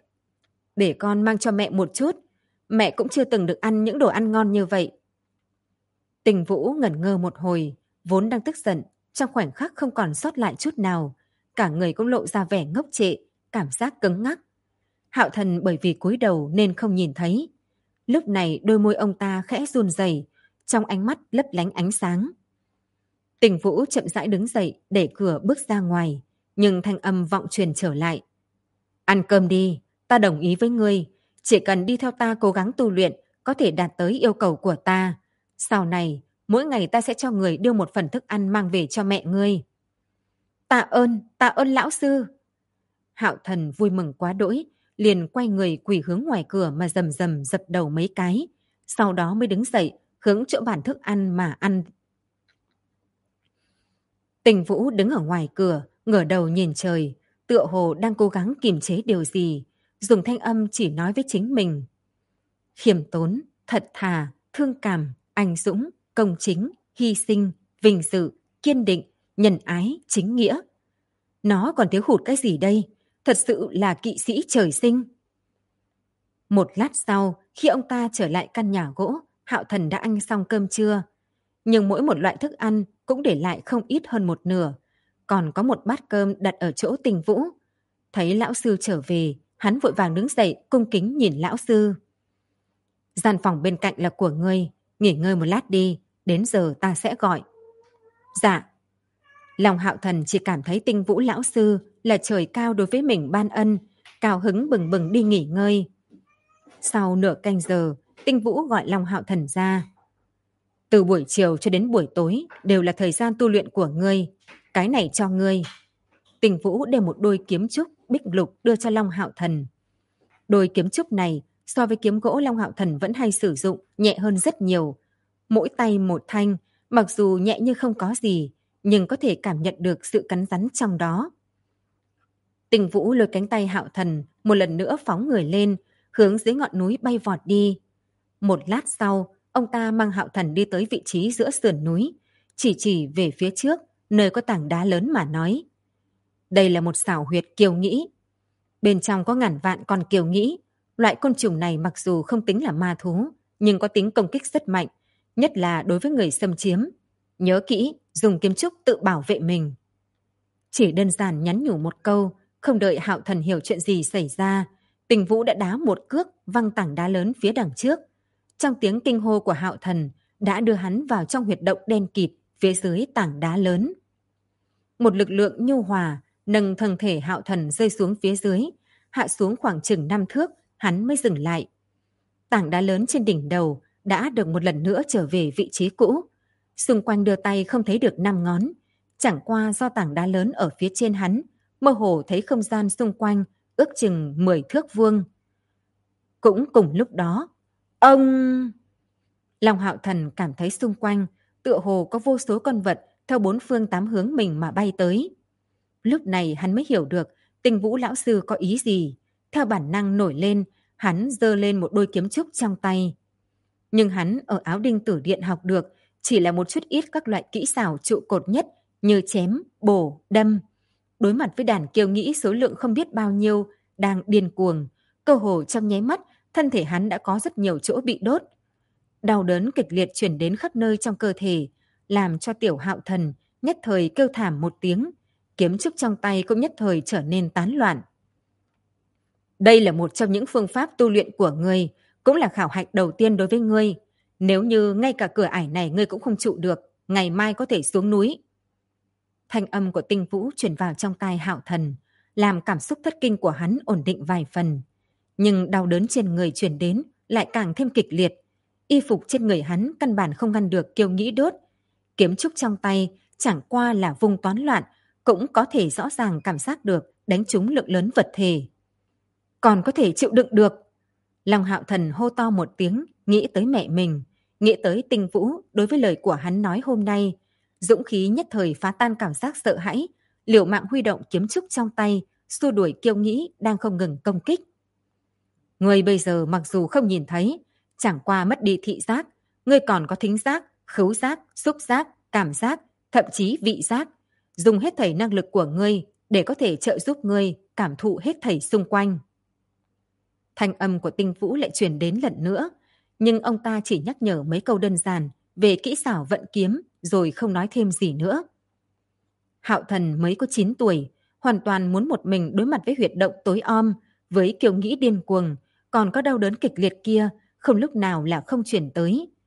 cho mẹ một chút. Mẹ cũng chưa từng được ăn những đồ ăn ngon như vậy. Tinh Vũ ngẩn ngơ một hồi, vốn đang tức giận, trong khoảnh khắc không còn sót lại chút nào. Cả người cũng lộ ra vẻ ngốc trệ, cảm giác cứng ngắc. Hạo Thần bởi vì cúi đầu nên không nhìn thấy. Lúc này đôi môi ông ta khẽ run rẩy, trong ánh mắt lấp lánh ánh sáng. Tình Vũ chậm rãi đứng dậy, đẩy cửa bước ra ngoài, nhưng thanh âm vọng truyền trở lại. Ăn cơm đi, ta đồng ý với ngươi, chỉ cần đi theo ta cố gắng tu luyện, có thể đạt tới yêu cầu của ta. Sau này, mỗi ngày ta sẽ cho người đưa một phần thức ăn mang về cho mẹ ngươi. Tạ ơn lão sư. Hạo Thần vui mừng quá đỗi, liền quay người quỳ hướng ngoài cửa mà rầm rầm dập đầu mấy cái, sau đó mới đứng dậy, hướng chỗ bàn thức ăn mà ăn. Tình Vũ đứng ở ngoài cửa, ngửa đầu nhìn trời, tựa hồ đang cố gắng kiềm chế điều gì, dùng thanh âm chỉ nói với chính mình. Khiêm tốn, thật thà, thương cảm, anh dũng, công chính, hy sinh, vinh dự, kiên định, nhân ái, chính nghĩa. Nó còn thiếu hụt cái gì đây? Thật sự là kỵ sĩ trời sinh. Một lát sau, khi ông ta trở lại căn nhà gỗ, Hạo Thần đã ăn xong cơm trưa. Nhưng mỗi một loại thức ăn cũng để lại không ít hơn một nửa. Còn có một bát cơm đặt ở chỗ Tình Vũ. Thấy lão sư trở về, hắn vội vàng đứng dậy cung kính nhìn lão sư. Gian phòng bên cạnh là của ngươi, nghỉ ngơi một lát đi, đến giờ ta sẽ gọi. Dạ. Lòng Hạo Thần chỉ cảm thấy Tinh Vũ lão sư là trời cao đối với mình ban ân, cao hứng bừng bừng đi nghỉ ngơi. Sau nửa canh giờ, Tinh Vũ gọi Long Hạo Thần ra. Từ buổi chiều cho đến buổi tối đều là thời gian tu luyện của ngươi, cái này cho ngươi. Tinh Vũ đem một đôi kiếm trúc bích lục đưa cho Long Hạo Thần. Đôi kiếm trúc này so với kiếm gỗ Long Hạo Thần vẫn hay sử dụng nhẹ hơn rất nhiều. Mỗi tay một thanh, mặc dù nhẹ như không có gì, nhưng có thể cảm nhận được sự cắn rắn trong đó. Tình Vũ lôi cánh tay Hạo Thần một lần nữa phóng người lên, hướng dưới ngọn núi bay vọt đi. Một lát sau, ông ta mang Hạo Thần đi tới vị trí giữa sườn núi, chỉ về phía trước, nơi có tảng đá lớn mà nói. Đây là một xảo huyệt kiều nghĩ. Bên trong có ngàn vạn con kiều nghĩ. Loại côn trùng này mặc dù không tính là ma thú, nhưng có tính công kích rất mạnh, nhất là đối với người xâm chiếm. Nhớ kỹ, dùng kiếm trúc tự bảo vệ mình. Chỉ đơn giản nhắn nhủ một câu, không đợi Hạo Thần hiểu chuyện gì xảy ra, Tình Vũ đã đá một cước văng tảng đá lớn phía đằng trước. Trong tiếng kinh hô của Hạo Thần đã đưa hắn vào trong huyệt động đen kịt phía dưới tảng đá lớn. Một lực lượng nhu hòa nâng thân thể Hạo Thần rơi xuống phía dưới, hạ xuống khoảng chừng 5 thước, hắn mới dừng lại. Tảng đá lớn trên đỉnh đầu đã được một lần nữa trở về vị trí cũ. Xung quanh đưa tay không thấy được 5 ngón, chẳng qua do tảng đá lớn ở phía trên hắn, mơ hồ thấy không gian xung quanh ước chừng 10 thước vuông. Cũng cùng lúc đó, ông... Long Hạo Thần cảm thấy xung quanh tựa hồ có vô số con vật theo 4 phương 8 hướng mình mà bay tới. Lúc này hắn mới hiểu được Tinh Vũ lão sư có ý gì. Theo bản năng nổi lên, hắn giơ lên một đôi kiếm trúc trong tay. Nhưng hắn ở Áo Đinh Tử Điện học được chỉ là một chút ít các loại kỹ xảo trụ cột nhất như chém, bổ, đâm. Đối mặt với đàn kiêu nghĩ số lượng không biết bao nhiêu đang điên cuồng, cơ hồ trong nháy mắt thân thể hắn đã có rất nhiều chỗ bị đốt. Đau đớn kịch liệt chuyển đến khắp nơi trong cơ thể, làm cho Tiểu Hạo Thần nhất thời kêu thảm một tiếng, kiếm trúc trong tay cũng nhất thời trở nên tán loạn. Đây là một trong những phương pháp tu luyện của ngươi, cũng là khảo hạch đầu tiên đối với ngươi. Nếu như ngay cả cửa ải này ngươi cũng không trụ được, ngày mai có thể xuống núi. Thanh âm của Tinh Vũ truyền vào trong tai Hạo Thần, làm cảm xúc thất kinh của hắn ổn định vài phần. Nhưng đau đớn trên người truyền đến lại càng thêm kịch liệt. Y phục trên người hắn căn bản không ngăn được kiêu nghĩ đốt. Kiếm trúc trong tay chẳng qua là vung toán loạn, cũng có thể rõ ràng cảm giác được đánh trúng lượng lớn vật thể. Còn có thể chịu đựng được. Long Hạo Thần hô to một tiếng, nghĩ tới mẹ mình, nghĩ tới Tinh Vũ đối với lời của hắn nói hôm nay. Dũng khí nhất thời phá tan cảm giác sợ hãi, liều mạng huy động kiếm trúc trong tay, xua đuổi kiêu nghĩ đang không ngừng công kích. Ngươi bây giờ mặc dù không nhìn thấy, chẳng qua mất đi thị giác, ngươi còn có thính giác, khứu giác, xúc giác, cảm giác, thậm chí vị giác. Dùng hết thảy năng lực của ngươi để có thể trợ giúp ngươi cảm thụ hết thảy xung quanh. Thanh âm của Tinh Vũ lại truyền đến lần nữa, nhưng ông ta chỉ nhắc nhở mấy câu đơn giản về kỹ xảo vận kiếm rồi không nói thêm gì nữa. Hạo Thần mới có 9 tuổi, hoàn toàn muốn một mình đối mặt với huyệt động tối om, với kiêu nghĩ điên cuồng, còn có đau đớn kịch liệt kia, không lúc nào là không chuyển tới.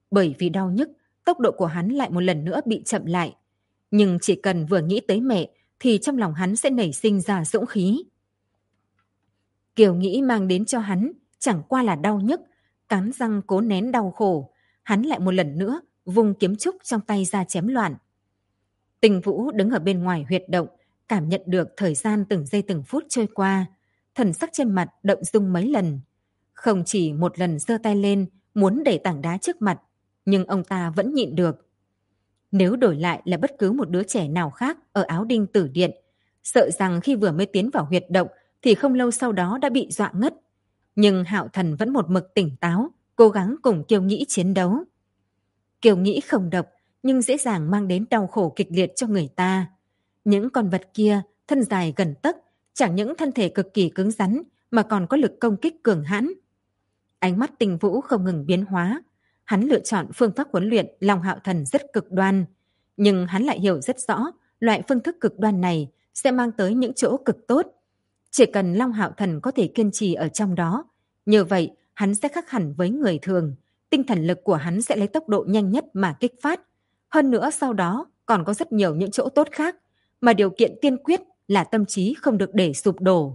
Bởi vì đau nhức, tốc độ của hắn lại một lần nữa bị chậm lại. Nhưng chỉ cần vừa nghĩ tới mẹ thì trong lòng hắn sẽ nảy sinh ra dũng khí. Kiều nghĩ mang đến cho hắn chẳng qua là đau nhức, cắn răng cố nén đau khổ, hắn lại một lần nữa vung kiếm trúc trong tay ra chém loạn. Tình Vũ đứng ở bên ngoài huyệt động, cảm nhận được thời gian từng giây từng phút trôi qua, thần sắc trên mặt động dung mấy lần. Không chỉ một lần giơ tay lên muốn đẩy tảng đá trước mặt, nhưng ông ta vẫn nhịn được. Nếu đổi lại là bất cứ một đứa trẻ nào khác ở Áo Đinh Tử Điện, sợ rằng khi vừa mới tiến vào huyệt động thì không lâu sau đó đã bị dọa ngất. Nhưng Hạo Thần vẫn một mực tỉnh táo, cố gắng cùng Kiều Nghĩ chiến đấu. Kiều Nghĩ không độc, nhưng dễ dàng mang đến đau khổ kịch liệt cho người ta. Những con vật kia, thân dài gần tấc, chẳng những thân thể cực kỳ cứng rắn, mà còn có lực công kích cường hãn. Ánh mắt Tình Vũ không ngừng biến hóa. Hắn lựa chọn phương pháp huấn luyện Long Hạo Thần rất cực đoan. Nhưng hắn lại hiểu rất rõ, loại phương thức cực đoan này sẽ mang tới những chỗ cực tốt. Chỉ cần Long Hạo Thần có thể kiên trì ở trong đó, như vậy hắn sẽ khác hẳn với người thường. Tinh thần lực của hắn sẽ lấy tốc độ nhanh nhất mà kích phát. Hơn nữa sau đó còn có rất nhiều những chỗ tốt khác, mà điều kiện tiên quyết là tâm trí không được để sụp đổ.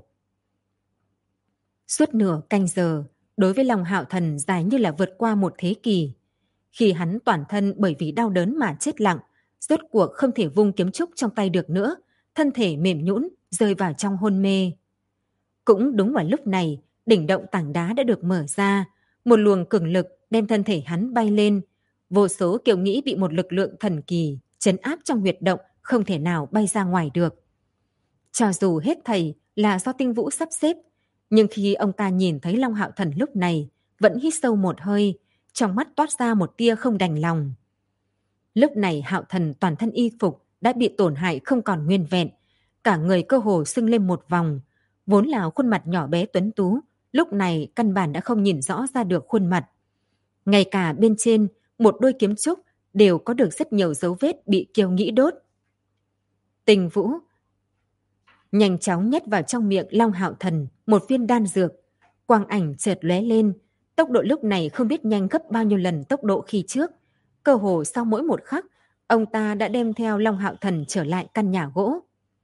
Suốt nửa canh giờ, đối với Long Hạo Thần dài như là vượt qua một thế kỷ. Khi hắn toàn thân bởi vì đau đớn mà chết lặng, rốt cuộc không thể vung kiếm trúc trong tay được nữa, thân thể mềm nhũn rơi vào trong hôn mê. Cũng đúng vào lúc này, đỉnh động tảng đá đã được mở ra, một luồng cường lực đem thân thể hắn bay lên. Vô số Kiều Nghĩ bị một lực lượng thần kỳ trấn áp trong huyệt động, không thể nào bay ra ngoài được. Cho dù hết thầy là do Tinh Vũ sắp xếp, nhưng khi ông ta nhìn thấy Long Hạo Thần lúc này, vẫn hít sâu một hơi, trong mắt toát ra một tia không đành lòng. Lúc này Hạo Thần toàn thân y phục đã bị tổn hại không còn nguyên vẹn, cả người cơ hồ sưng lên một vòng, vốn là khuôn mặt nhỏ bé tuấn tú, lúc này căn bản đã không nhìn rõ ra được khuôn mặt. Ngay cả bên trên, một đôi kiếm trúc đều có được rất nhiều dấu vết bị Kiều Nghĩ đốt. Tình Vũ nhanh chóng nhét vào trong miệng Long Hạo Thần một viên đan dược. Quang ảnh chợt lóe lên, tốc độ lúc này không biết nhanh gấp bao nhiêu lần tốc độ khi trước. Cơ hồ sau mỗi một khắc, ông ta đã đem theo Long Hạo Thần trở lại căn nhà gỗ.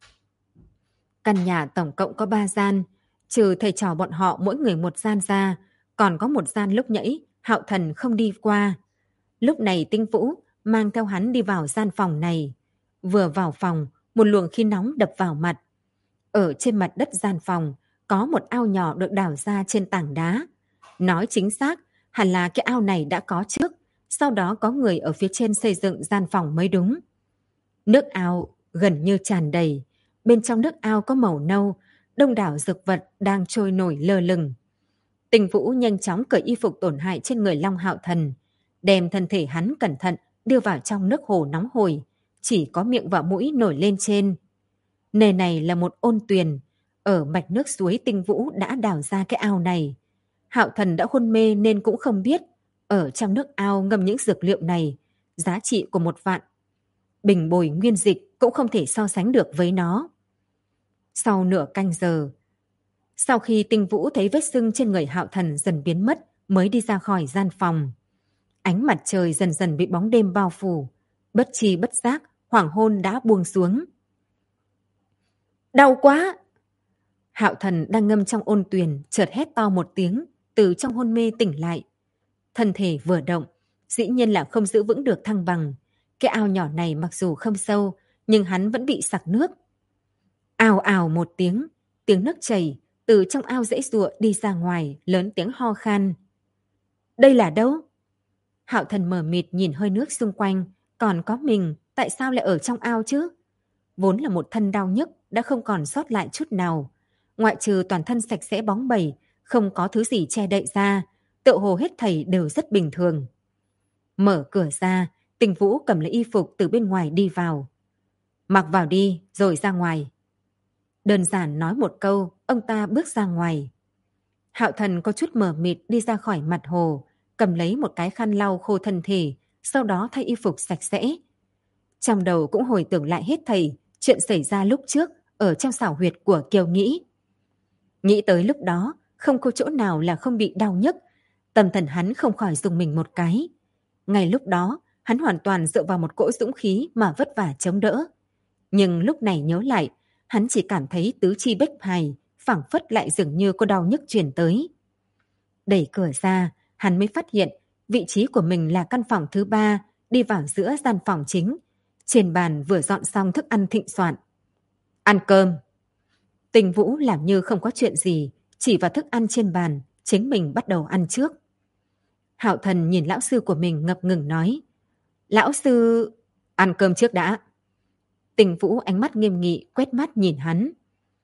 Căn nhà tổng cộng có 3 gian, trừ thầy trò bọn họ mỗi người một gian ra, còn có một gian lúc nãy Hạo Thần không đi qua. Lúc này Tinh Vũ mang theo hắn đi vào gian phòng này. Vừa vào phòng, một luồng khí nóng đập vào mặt. Ở trên mặt đất gian phòng, có một ao nhỏ được đào ra trên tảng đá. Nói chính xác, hẳn là cái ao này đã có trước, sau đó có người ở phía trên xây dựng gian phòng mới đúng. Nước ao gần như tràn đầy, bên trong nước ao có màu nâu, đông đảo dược vật đang trôi nổi lơ lửng. Tình Vũ nhanh chóng cởi y phục tổn hại trên người Long Hạo Thần, đem thân thể hắn cẩn thận đưa vào trong nước hồ nóng hổi, chỉ có miệng và mũi nổi lên trên. Nơi này là một ôn tuyền, ở mạch nước suối Tinh Vũ đã đào ra cái ao này. Hạo Thần đã hôn mê nên cũng không biết, ở trong nước ao ngâm những dược liệu này, giá trị của 1 vạn bình bồi nguyên dịch cũng không thể so sánh được với nó. Sau nửa canh giờ, sau khi Tinh Vũ thấy vết sưng trên người Hạo Thần dần biến mất, mới đi ra khỏi gian phòng. Ánh mặt trời dần dần bị bóng đêm bao phủ, bất tri bất giác, hoàng hôn đã buông xuống. Đau quá! Hạo Thần đang ngâm trong ôn tuyền, chợt hét to một tiếng, từ trong hôn mê tỉnh lại. Thân thể vừa động, dĩ nhiên là không giữ vững được thăng bằng. Cái ao nhỏ này mặc dù không sâu, nhưng hắn vẫn bị sặc nước. Ào ào một tiếng nước chảy, từ trong ao giãy giụa đi ra ngoài, lớn tiếng ho khan. Đây là đâu? Hạo Thần mờ mịt nhìn hơi nước xung quanh, còn có mình, tại sao lại ở trong ao chứ? Vốn là một thân đau nhức, đã không còn sót lại chút nào. Ngoại trừ toàn thân sạch sẽ bóng bẩy, không có thứ gì che đậy ra, tựa hồ hết thảy đều rất bình thường. Mở cửa ra, Tình Vũ cầm lấy y phục từ bên ngoài đi vào. Mặc vào đi, rồi ra ngoài. Đơn giản nói một câu, ông ta bước ra ngoài. Hạo Thần có chút mờ mịt đi ra khỏi mặt hồ, cầm lấy một cái khăn lau khô thân thể, sau đó thay y phục sạch sẽ. Trong đầu cũng hồi tưởng lại hết thảy chuyện xảy ra lúc trước ở trong xảo huyệt của Kiều Nghĩ. Nghĩ tới lúc đó, không có chỗ nào là không bị đau nhức, tâm thần hắn không khỏi dùng mình một cái. Ngay lúc đó, hắn hoàn toàn dựa vào một cỗ dũng khí mà vất vả chống đỡ. Nhưng lúc này nhớ lại, hắn chỉ cảm thấy tứ chi bách hài, phảng phất lại dường như có đau nhức truyền tới. Đẩy cửa ra, hắn mới phát hiện vị trí của mình là căn phòng thứ 3, đi vào giữa gian phòng chính. Trên bàn vừa dọn xong thức ăn thịnh soạn. Ăn cơm. Tình Vũ làm như không có chuyện gì, chỉ vào thức ăn trên bàn, chính mình bắt đầu ăn trước. Hạo Thần nhìn lão sư của mình ngập ngừng nói. Lão sư... Ăn cơm trước đã. Tình Vũ ánh mắt nghiêm nghị quét mắt nhìn hắn.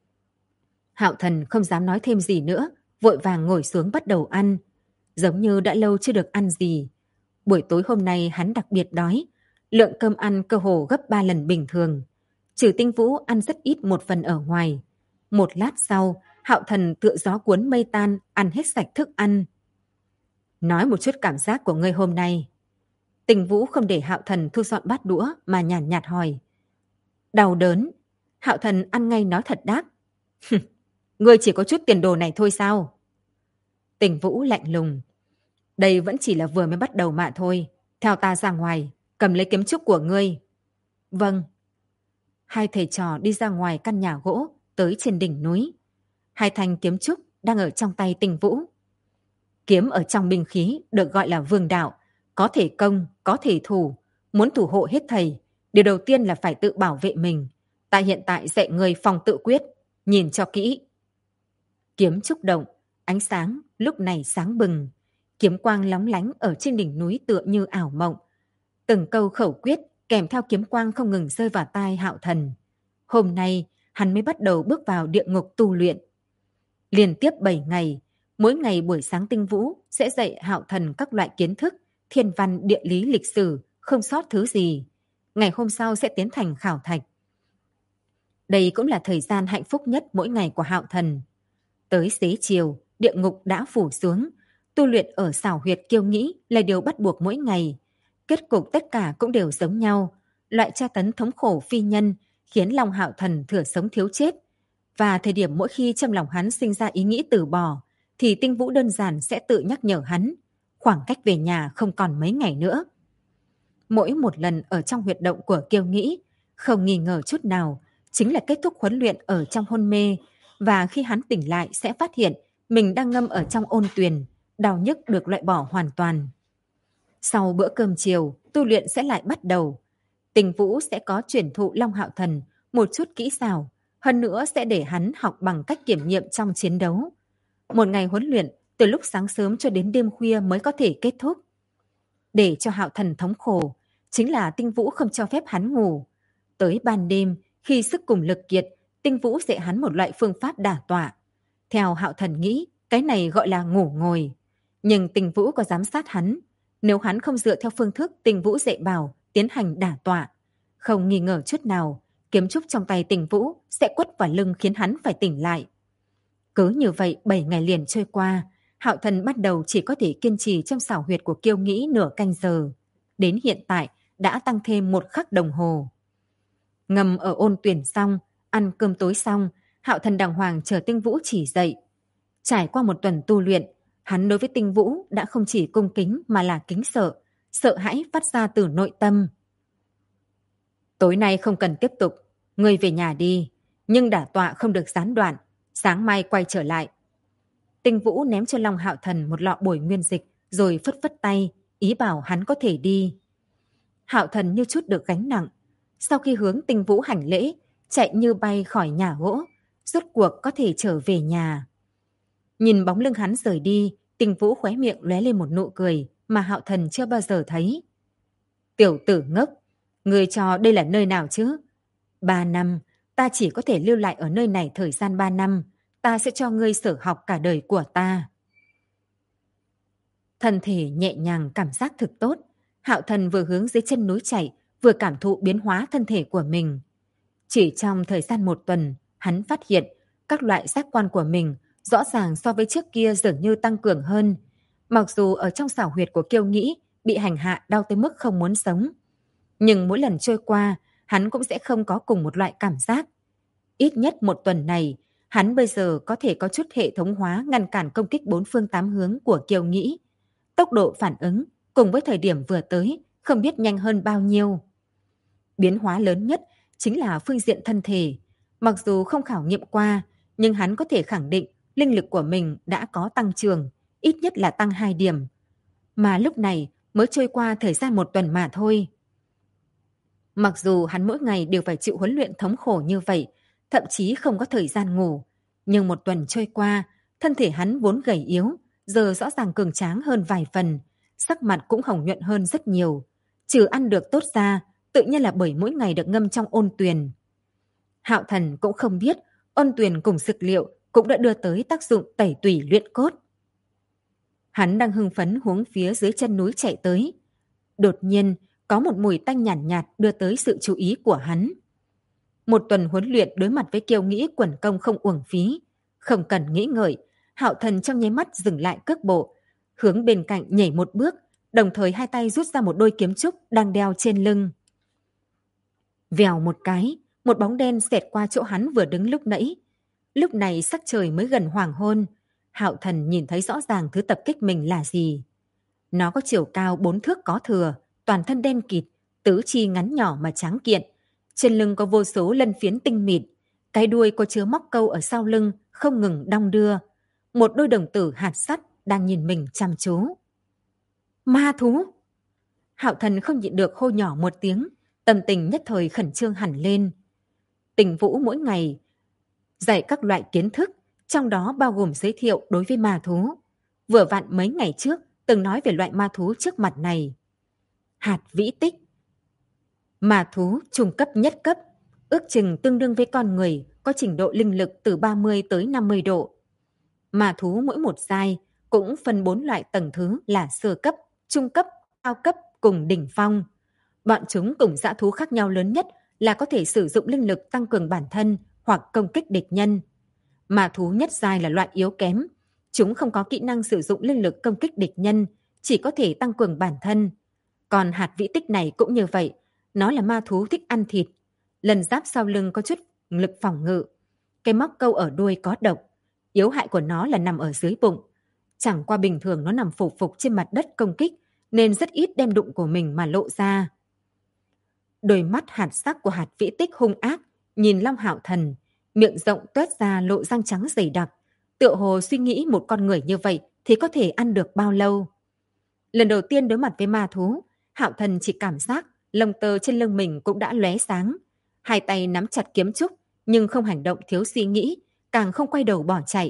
Hạo Thần không dám nói thêm gì nữa, vội vàng ngồi xuống bắt đầu ăn. Giống như đã lâu chưa được ăn gì. Buổi tối hôm nay hắn đặc biệt đói. Lượng cơm ăn cơ hồ gấp 3 lần bình thường. Trừ Tinh Vũ ăn rất ít một phần ở ngoài. Một lát sau, Hạo Thần tựa gió cuốn mây tan, ăn hết sạch thức ăn. Nói một chút cảm giác của ngươi hôm nay. Tình Vũ không để Hạo Thần thu dọn bát đũa mà nhàn nhạt hỏi. Đau đớn. Hạo Thần ăn ngay nói thật đáp. Ngươi chỉ có chút tiền đồ này thôi sao? Tình Vũ lạnh lùng. Đây vẫn chỉ là vừa mới bắt đầu mà thôi. Theo ta ra ngoài, cầm lấy kiếm trúc của ngươi. Vâng. Hai thầy trò đi ra ngoài căn nhà gỗ, tới trên đỉnh núi. Hai thanh kiếm trúc đang ở trong tay Tình Vũ. Kiếm ở trong binh khí được gọi là vương đạo, có thể công, có thể thủ. Muốn thủ hộ hết thầy, điều đầu tiên là phải tự bảo vệ mình. Ta hiện tại dạy người phòng tự quyết, nhìn cho kỹ. Kiếm trúc động, ánh sáng lúc này sáng bừng. Kiếm quang lóng lánh ở trên đỉnh núi tựa như ảo mộng. Từng câu khẩu quyết kèm theo kiếm quang không ngừng rơi vào tai Hạo Thần. Hôm nay, hắn mới bắt đầu bước vào địa ngục tu luyện. Liên tiếp 7 ngày, mỗi ngày buổi sáng Tinh Vũ sẽ dạy Hạo Thần các loại kiến thức, thiên văn, địa lý, lịch sử, không sót thứ gì. Ngày hôm sau sẽ tiến hành khảo thạch. Đây cũng là thời gian hạnh phúc nhất mỗi ngày của Hạo Thần. Tới xế chiều, địa ngục đã phủ xuống. Tu luyện ở xảo huyệt Kiêu Nghĩ là điều bắt buộc mỗi ngày. Kết cục tất cả cũng đều giống nhau. Loại tra tấn thống khổ phi nhân khiến lòng Hạo Thần thừa sống thiếu chết. Và thời điểm mỗi khi trong lòng hắn sinh ra ý nghĩ từ bỏ, thì Tinh Vũ đơn giản sẽ tự nhắc nhở hắn. Khoảng cách về nhà không còn mấy ngày nữa. Mỗi một lần ở trong huyệt động của Kiêu Nghĩ, không nghi ngờ chút nào, chính là kết thúc huấn luyện ở trong hôn mê. Và khi hắn tỉnh lại sẽ phát hiện mình đang ngâm ở trong ôn tuyền, đau nhức được loại bỏ hoàn toàn. Sau bữa cơm chiều, tu luyện sẽ lại bắt đầu. Tình Vũ sẽ có truyền thụ Long Hạo Thần một chút kỹ xảo, hơn nữa sẽ để hắn học bằng cách kiểm nghiệm trong chiến đấu. Một ngày huấn luyện từ lúc sáng sớm cho đến đêm khuya mới có thể kết thúc. Để cho Hạo Thần thống khổ, chính là Tinh Vũ không cho phép hắn ngủ. Tới ban đêm, khi sức cùng lực kiệt, Tinh Vũ dạy hắn một loại phương pháp đả tọa. Theo Hạo Thần nghĩ, cái này gọi là ngủ ngồi. Nhưng Tinh Vũ có giám sát hắn. Nếu hắn không dựa theo phương thức Tinh Vũ dạy bảo, tiến hành đả tọa, không nghi ngờ chút nào, kiếm trúc trong tay Tinh Vũ sẽ quất vào lưng khiến hắn phải tỉnh lại. Cứ như vậy 7 ngày liền trôi qua, Hạo Thần bắt đầu chỉ có thể kiên trì trong xảo huyệt của Kiêu Nghĩ nửa canh giờ. Đến hiện tại đã tăng thêm 1 khắc đồng hồ. Ngầm ở ôn tuyển xong, ăn cơm tối xong, Hạo Thần đàng hoàng chờ Tinh Vũ chỉ dạy. Trải qua 1 tuần tu luyện, hắn đối với Tinh Vũ đã không chỉ cung kính mà là kính sợ, sợ hãi phát ra từ nội tâm. Tối nay không cần tiếp tục, ngươi về nhà đi, nhưng đả tọa không được gián đoạn, sáng mai quay trở lại. Tinh Vũ ném cho Long Hạo Thần một lọ bồi nguyên dịch rồi phất phất tay, ý bảo hắn có thể đi. Hạo Thần như chút được gánh nặng, sau khi hướng Tinh Vũ hành lễ, chạy như bay khỏi nhà gỗ, rốt cuộc có thể trở về nhà. Nhìn bóng lưng hắn rời đi, Tinh Vũ khóe miệng lóe lên một nụ cười mà Hạo Thần chưa bao giờ thấy. Tiểu tử ngốc, ngươi cho đây là nơi nào chứ? 3 năm, ta chỉ có thể lưu lại ở nơi này thời gian 3 năm, ta sẽ cho ngươi sở học cả đời của ta. Thân thể nhẹ nhàng cảm giác thực tốt, Hạo Thần vừa hướng dưới chân núi chạy, vừa cảm thụ biến hóa thân thể của mình. Chỉ trong thời gian 1 tuần, hắn phát hiện các loại giác quan của mình rõ ràng so với trước kia dường như tăng cường hơn. Mặc dù ở trong xảo huyệt của Kiêu Nghĩ bị hành hạ đau tới mức không muốn sống, nhưng mỗi lần trôi qua, hắn cũng sẽ không có cùng một loại cảm giác. Ít nhất 1 tuần này, hắn bây giờ có thể có chút hệ thống hóa ngăn cản công kích 4 phương 8 hướng của Kiêu Nghĩ. Tốc độ phản ứng cùng với thời điểm vừa tới không biết nhanh hơn bao nhiêu. Biến hóa lớn nhất chính là phương diện thân thể. Mặc dù không khảo nghiệm qua, nhưng hắn có thể khẳng định linh lực của mình đã có tăng trưởng, ít nhất là tăng 2 điểm. Mà lúc này mới trôi qua thời gian 1 tuần mà thôi. Mặc dù hắn mỗi ngày đều phải chịu huấn luyện thống khổ như vậy, thậm chí không có thời gian ngủ, nhưng 1 tuần trôi qua, thân thể hắn vốn gầy yếu, giờ rõ ràng cường tráng hơn vài phần, sắc mặt cũng hồng nhuận hơn rất nhiều. Trừ ăn được tốt ra, tự nhiên là bởi mỗi ngày được ngâm trong ôn tuyền. Hạo Thần cũng không biết ôn tuyền cùng dược liệu cũng đã đưa tới tác dụng tẩy tủy luyện cốt. Hắn đang hưng phấn hướng phía dưới chân núi chạy tới. Đột nhiên, có một mùi tanh nhàn nhạt đưa tới sự chú ý của hắn. 1 tuần huấn luyện đối mặt với kiêu nghĩ quần công không uổng phí. Không cần nghĩ ngợi, Hạo Thần trong nháy mắt dừng lại cước bộ, hướng bên cạnh nhảy 1 bước, đồng thời 2 tay rút ra một đôi kiếm trúc đang đeo trên lưng. Vèo một cái, một bóng đen xẹt qua chỗ hắn vừa đứng lúc nãy. Lúc này sắc trời mới gần hoàng hôn, Hạo Thần nhìn thấy rõ ràng thứ tập kích mình là gì. Nó có chiều cao 4 thước có thừa, toàn thân đen kịt, tứ chi ngắn nhỏ mà tráng kiện. Trên lưng có vô số lân phiến tinh mịn, cái đuôi có chứa móc câu ở sau lưng không ngừng đong đưa. Một đôi đồng tử hạt sắt đang nhìn mình chăm chú. Ma thú! Hạo Thần không nhịn được hô nhỏ một tiếng, tâm tình nhất thời khẩn trương hẳn lên. Tình Vũ mỗi ngày dạy các loại kiến thức, trong đó bao gồm giới thiệu đối với ma thú. Vừa vặn mấy ngày trước từng nói về loại ma thú trước mặt này. Hạt vĩ tích. Ma thú trung cấp nhất cấp, ước chừng tương đương với con người, có trình độ linh lực từ 30 tới 50 độ. Ma thú mỗi một giai cũng phân 4 loại tầng thứ là sơ cấp, trung cấp, cao cấp cùng đỉnh phong. Bọn chúng cùng dã thú khác nhau lớn nhất là có thể sử dụng linh lực tăng cường bản thân hoặc công kích địch nhân. Ma thú nhất giai là loại yếu kém. Chúng không có kỹ năng sử dụng linh lực công kích địch nhân, chỉ có thể tăng cường bản thân. Còn hạt vĩ tích này cũng như vậy, nó là ma thú thích ăn thịt. Lần giáp sau lưng có chút lực phòng ngự. Cái móc câu ở đuôi có độc. Yếu hại của nó là nằm ở dưới bụng. Chẳng qua bình thường nó nằm phục trên mặt đất công kích, nên rất ít đem đụng của mình mà lộ ra. Đôi mắt hạt sắc của hạt vĩ tích hung ác, nhìn Long Hạo Thần, miệng rộng toét ra lộ răng trắng dày đặc, tựa hồ suy nghĩ một con người như vậy thì có thể ăn được bao lâu. Lần đầu tiên đối mặt với ma thú, Hạo Thần chỉ cảm giác lông tơ trên lưng mình cũng đã lóe sáng. 2 tay nắm chặt kiếm trúc, nhưng không hành động thiếu suy nghĩ, càng không quay đầu bỏ chạy.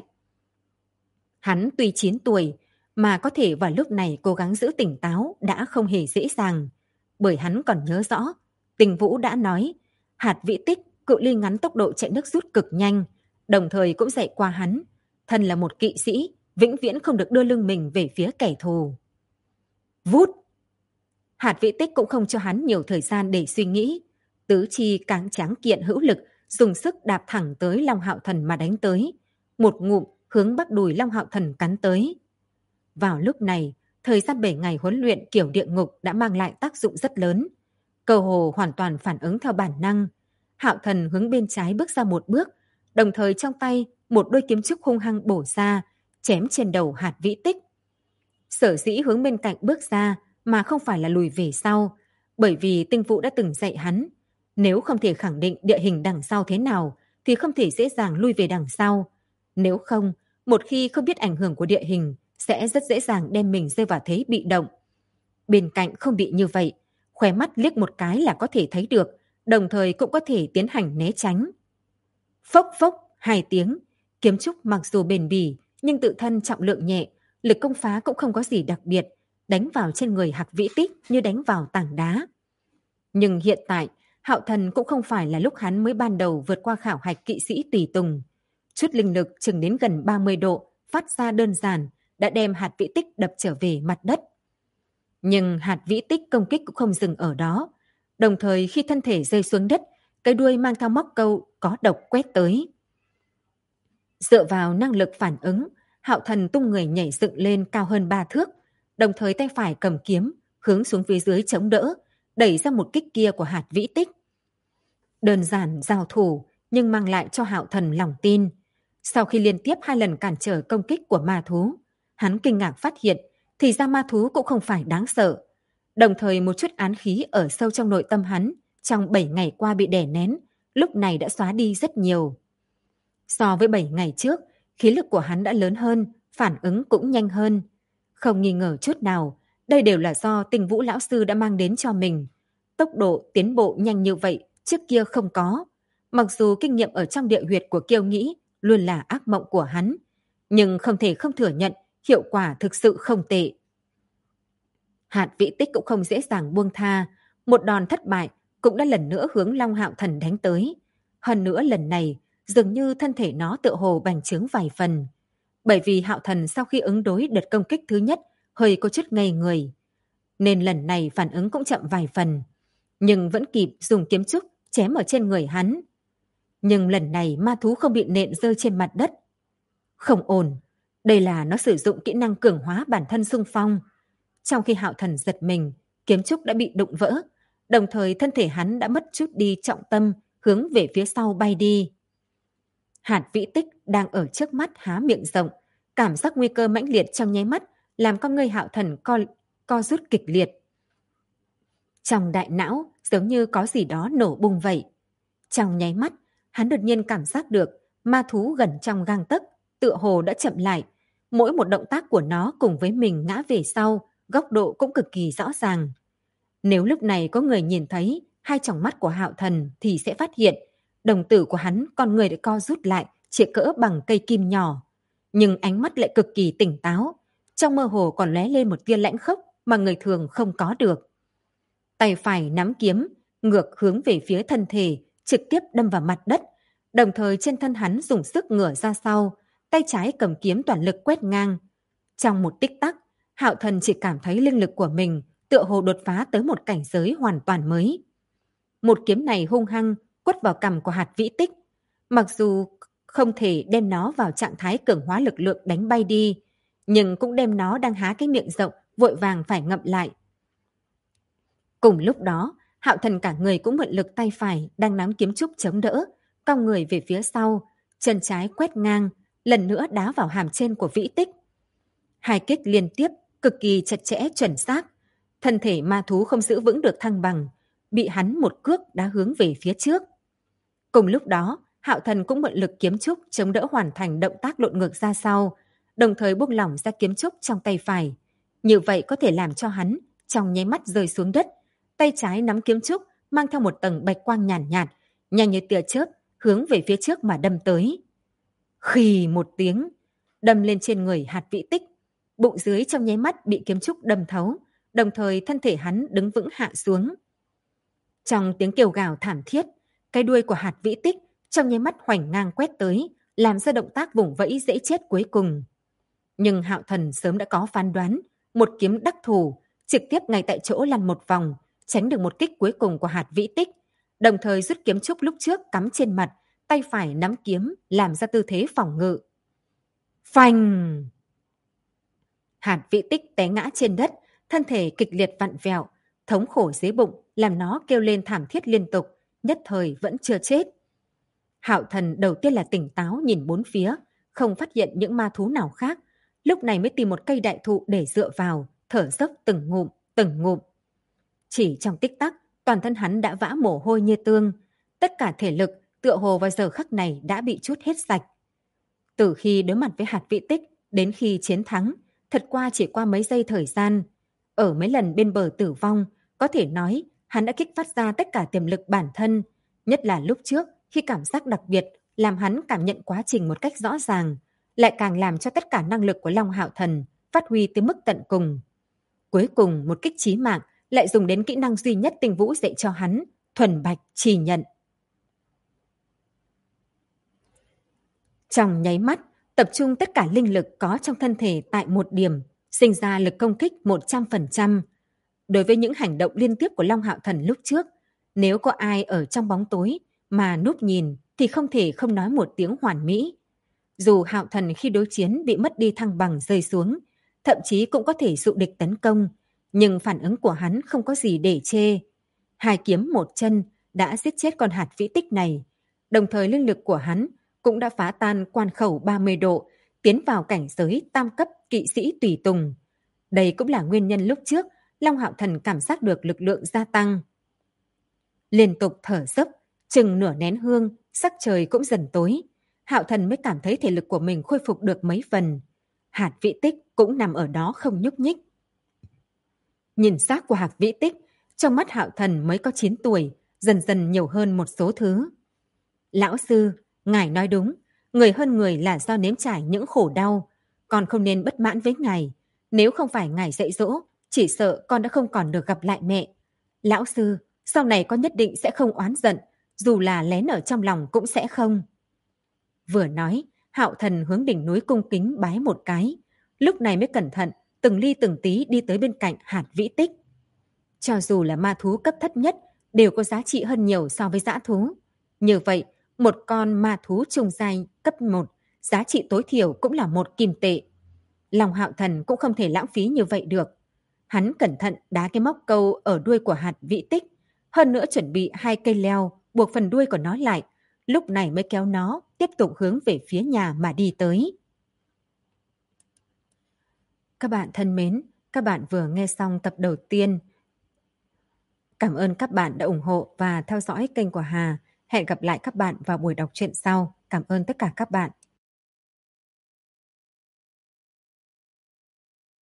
Hắn tuy 9 tuổi, mà có thể vào lúc này cố gắng giữ tỉnh táo đã không hề dễ dàng. Bởi hắn còn nhớ rõ, Tình Vũ đã nói, hạt vĩ tích cự ly ngắn tốc độ chạy nước rút cực nhanh, đồng thời cũng dạy qua hắn, thân là một kỵ sĩ, vĩnh viễn không được đưa lưng mình về phía kẻ thù. Vút! Hạt vĩ tích cũng không cho hắn nhiều thời gian để suy nghĩ. Tứ chi càng tráng kiện hữu lực, dùng sức đạp thẳng tới Long Hạo Thần mà đánh tới. Một ngụm hướng bắp đùi Long Hạo Thần cắn tới. Vào lúc này, thời gian 7 ngày huấn luyện kiểu địa ngục đã mang lại tác dụng rất lớn. Cơ hồ hoàn toàn phản ứng theo bản năng. Hạo Thần hướng bên trái bước ra 1 bước, đồng thời trong tay một đôi kiếm trúc hung hăng bổ ra, chém trên đầu hạt vĩ tích. Sở dĩ hướng bên cạnh bước ra mà không phải là lùi về sau, bởi vì Tinh Vũ đã từng dạy hắn, nếu không thể khẳng định địa hình đằng sau thế nào thì không thể dễ dàng lui về đằng sau. Nếu không, một khi không biết ảnh hưởng của địa hình sẽ rất dễ dàng đem mình rơi vào thế bị động. Bên cạnh không bị như vậy, khóe mắt liếc một cái là có thể thấy được, đồng thời cũng có thể tiến hành né tránh. Phốc phốc 2 tiếng, kiếm trúc mặc dù bền bỉ nhưng tự thân trọng lượng nhẹ, lực công phá cũng không có gì đặc biệt, đánh vào trên người hạt vĩ tích như đánh vào tảng đá. Nhưng hiện tại, Hạo Thần cũng không phải là lúc hắn mới ban đầu vượt qua khảo hạch kỵ sĩ tùy tùng. Chút linh lực chừng đến gần 30 độ, phát ra đơn giản, đã đem hạt vĩ tích đập trở về mặt đất. Nhưng hạt vĩ tích công kích cũng không dừng ở đó. Đồng thời khi thân thể rơi xuống đất, cái đuôi mang theo móc câu có độc quét tới. Dựa vào năng lực phản ứng, Hạo Thần tung người nhảy dựng lên cao hơn 3 thước, đồng thời tay phải cầm kiếm, hướng xuống phía dưới chống đỡ, đẩy ra một kích kia của hạt vĩ tích. Đơn giản giao thủ, nhưng mang lại cho Hạo Thần lòng tin. Sau khi liên tiếp 2 lần cản trở công kích của ma thú, hắn kinh ngạc phát hiện thì ra ma thú cũng không phải đáng sợ. Đồng thời một chút án khí ở sâu trong nội tâm hắn, trong 7 ngày qua bị đè nén, lúc này đã xóa đi rất nhiều. So với 7 ngày trước, khí lực của hắn đã lớn hơn, phản ứng cũng nhanh hơn. Không nghi ngờ chút nào, đây đều là do Tinh Vũ lão sư đã mang đến cho mình. Tốc độ tiến bộ nhanh như vậy trước kia không có. Mặc dù kinh nghiệm ở trong địa huyệt của Kiêu Nghĩ luôn là ác mộng của hắn, nhưng không thể không thừa nhận hiệu quả thực sự không tệ. Hạt Vĩ Tích cũng không dễ dàng buông tha, một đòn thất bại cũng đã lần nữa hướng Long Hạo Thần đánh tới. Hơn nữa lần này, dường như thân thể nó tựa hồ bành trướng vài phần. Bởi vì Hạo Thần sau khi ứng đối đợt công kích thứ nhất hơi có chút ngây người, nên lần này phản ứng cũng chậm vài phần, nhưng vẫn kịp dùng kiếm trúc chém ở trên người hắn. Nhưng lần này ma thú không bị nện rơi trên mặt đất. Không ổn, đây là nó sử dụng kỹ năng cường hóa bản thân xung phong. Trong khi Hạo Thần giật mình, kiếm trúc đã bị đụng vỡ, đồng thời thân thể hắn đã mất chút đi trọng tâm, hướng về phía sau bay đi. Hạt Vĩ Tích đang ở trước mắt há miệng rộng, cảm giác nguy cơ mãnh liệt trong nháy mắt làm con ngươi Hạo Thần co rút kịch liệt. Trong đại não giống như có gì đó nổ bung vậy. Trong nháy mắt, hắn đột nhiên cảm giác được ma thú gần trong gang tấc, tựa hồ đã chậm lại. Mỗi một động tác của nó cùng với mình ngã về sau, góc độ cũng cực kỳ rõ ràng. Nếu lúc này có người nhìn thấy hai tròng mắt của Hạo Thần thì sẽ phát hiện đồng tử của hắn con người đã co rút lại chỉ cỡ bằng cây kim nhỏ. Nhưng ánh mắt lại cực kỳ tỉnh táo, trong mơ hồ còn lóe lên một tia lãnh khốc mà người thường không có được. Tay phải nắm kiếm, ngược hướng về phía thân thể, trực tiếp đâm vào mặt đất, đồng thời trên thân hắn dùng sức ngửa ra sau, tay trái cầm kiếm toàn lực quét ngang. Trong một tích tắc, Hạo Thần chỉ cảm thấy linh lực của mình tựa hồ đột phá tới một cảnh giới hoàn toàn mới. Một kiếm này hung hăng quất vào cằm của Hạt Vĩ Tích. Mặc dù không thể đem nó vào trạng thái cường hóa lực lượng đánh bay đi, nhưng cũng đem nó đang há cái miệng rộng vội vàng phải ngậm lại. Cùng lúc đó, Hạo Thần cả người cũng mượn lực tay phải đang nắm kiếm trúc chống đỡ, cong người về phía sau, chân trái quét ngang, lần nữa đá vào hàm trên của Vĩ Tích. Hai kích liên tiếp, cực kỳ chặt chẽ chuẩn xác. Thân thể ma thú không giữ vững được thăng bằng, bị hắn một cước đá hướng về phía trước. Cùng lúc đó, Hạo Thần cũng mượn lực kiếm trúc chống đỡ hoàn thành động tác lộn ngược ra sau, đồng thời buông lỏng ra kiếm trúc trong tay phải. Như vậy có thể làm cho hắn trong nháy mắt rơi xuống đất, tay trái nắm kiếm trúc mang theo một tầng bạch quang nhàn nhạt, nhanh như tia chớp hướng về phía trước mà đâm tới. Khì một tiếng, đâm lên trên người Hạt Vĩ Tích, bụng dưới trong nháy mắt bị kiếm trúc đâm thấu, đồng thời thân thể hắn đứng vững hạ xuống. Trong tiếng kêu gào thảm thiết, cái đuôi của Hạt Vĩ Tích trong nháy mắt hoành ngang quét tới, làm ra động tác vùng vẫy dễ chết cuối cùng. Nhưng Hạo Thần sớm đã có phán đoán, một kiếm đắc thủ, trực tiếp ngay tại chỗ lăn một vòng, tránh được một kích cuối cùng của Hạt Vĩ Tích, đồng thời rút kiếm trúc lúc trước cắm trên mặt, tay phải nắm kiếm làm ra tư thế phòng ngự. Phanh! Hạt Vĩ Tích té ngã trên đất, thân thể kịch liệt vặn vẹo, thống khổ dưới bụng làm nó kêu lên thảm thiết liên tục, nhất thời vẫn chưa chết. Hạo Thần đầu tiên là tỉnh táo nhìn bốn phía, không phát hiện những ma thú nào khác, lúc này mới tìm một cây đại thụ để dựa vào, thở dốc từng ngụm, từng ngụm. Chỉ trong tích tắc, toàn thân hắn đã vã mồ hôi như tương, tất cả thể lực tựa hồ vào giờ khắc này đã bị trút hết sạch. Từ khi đối mặt với Hạt Vĩ Tích đến khi chiến thắng, thật qua chỉ qua mấy giây thời gian. Ở mấy lần bên bờ tử vong, có thể nói hắn đã kích phát ra tất cả tiềm lực bản thân, nhất là lúc trước khi cảm giác đặc biệt làm hắn cảm nhận quá trình một cách rõ ràng, lại càng làm cho tất cả năng lực của Long Hạo Thần phát huy tới mức tận cùng. Cuối cùng một kích chí mạng lại dùng đến kỹ năng duy nhất Tinh Vũ dạy cho hắn, thuần bạch trì nhận. Trong nháy mắt, tập trung tất cả linh lực có trong thân thể tại một điểm, sinh ra lực công kích 100%. Đối với những hành động liên tiếp của Long Hạo Thần lúc trước, nếu có ai ở trong bóng tối mà núp nhìn thì không thể không nói một tiếng hoàn mỹ. Dù Hạo Thần khi đối chiến bị mất đi thăng bằng rơi xuống, thậm chí cũng có thể dụ địch tấn công, nhưng phản ứng của hắn không có gì để chê. Hai kiếm một chân đã giết chết con Hạt Vĩ Tích này, đồng thời linh lực của hắn cũng đã phá tan quan khẩu 30 độ, tiến vào cảnh giới tam cấp kỵ sĩ tùy tùng. Đây cũng là nguyên nhân lúc trước Long Hạo Thần cảm giác được lực lượng gia tăng. Liên tục thở dốc, chừng nửa nén hương, sắc trời cũng dần tối. Hạo Thần mới cảm thấy thể lực của mình khôi phục được mấy phần. Hạt Vĩ Tích cũng nằm ở đó không nhúc nhích. Nhìn xác của Hạt Vĩ Tích, trong mắt Hạo Thần mới có 9 tuổi, dần dần nhiều hơn một số thứ. Lão sư, ngài nói đúng, người hơn người là do nếm trải những khổ đau, con không nên bất mãn với ngài. Nếu không phải ngài dạy dỗ, chỉ sợ con đã không còn được gặp lại mẹ. Lão sư, sau này con nhất định sẽ không oán giận, dù là lén ở trong lòng cũng sẽ không. Vừa nói, Hạo Thần hướng đỉnh núi cung kính bái một cái, lúc này mới cẩn thận, từng ly từng tí đi tới bên cạnh Hạt Vĩ Tích. Cho dù là ma thú cấp thấp nhất, đều có giá trị hơn nhiều so với dã thú. Như vậy, một con ma thú trung giai cấp 1, giá trị tối thiểu cũng là 1 kim tệ. Lòng Hạo Thần cũng không thể lãng phí như vậy được. Hắn cẩn thận đá cái móc câu ở đuôi của Hạt Vĩ Tích, hơn nữa chuẩn bị 2 cây leo buộc phần đuôi của nó lại, lúc này mới kéo nó tiếp tục hướng về phía nhà mà đi tới. Các bạn thân mến, các bạn vừa nghe xong tập đầu tiên. Cảm ơn các bạn đã ủng hộ và theo dõi kênh của Hà. Hẹn gặp lại các bạn vào buổi đọc truyện sau. Cảm ơn tất cả các bạn.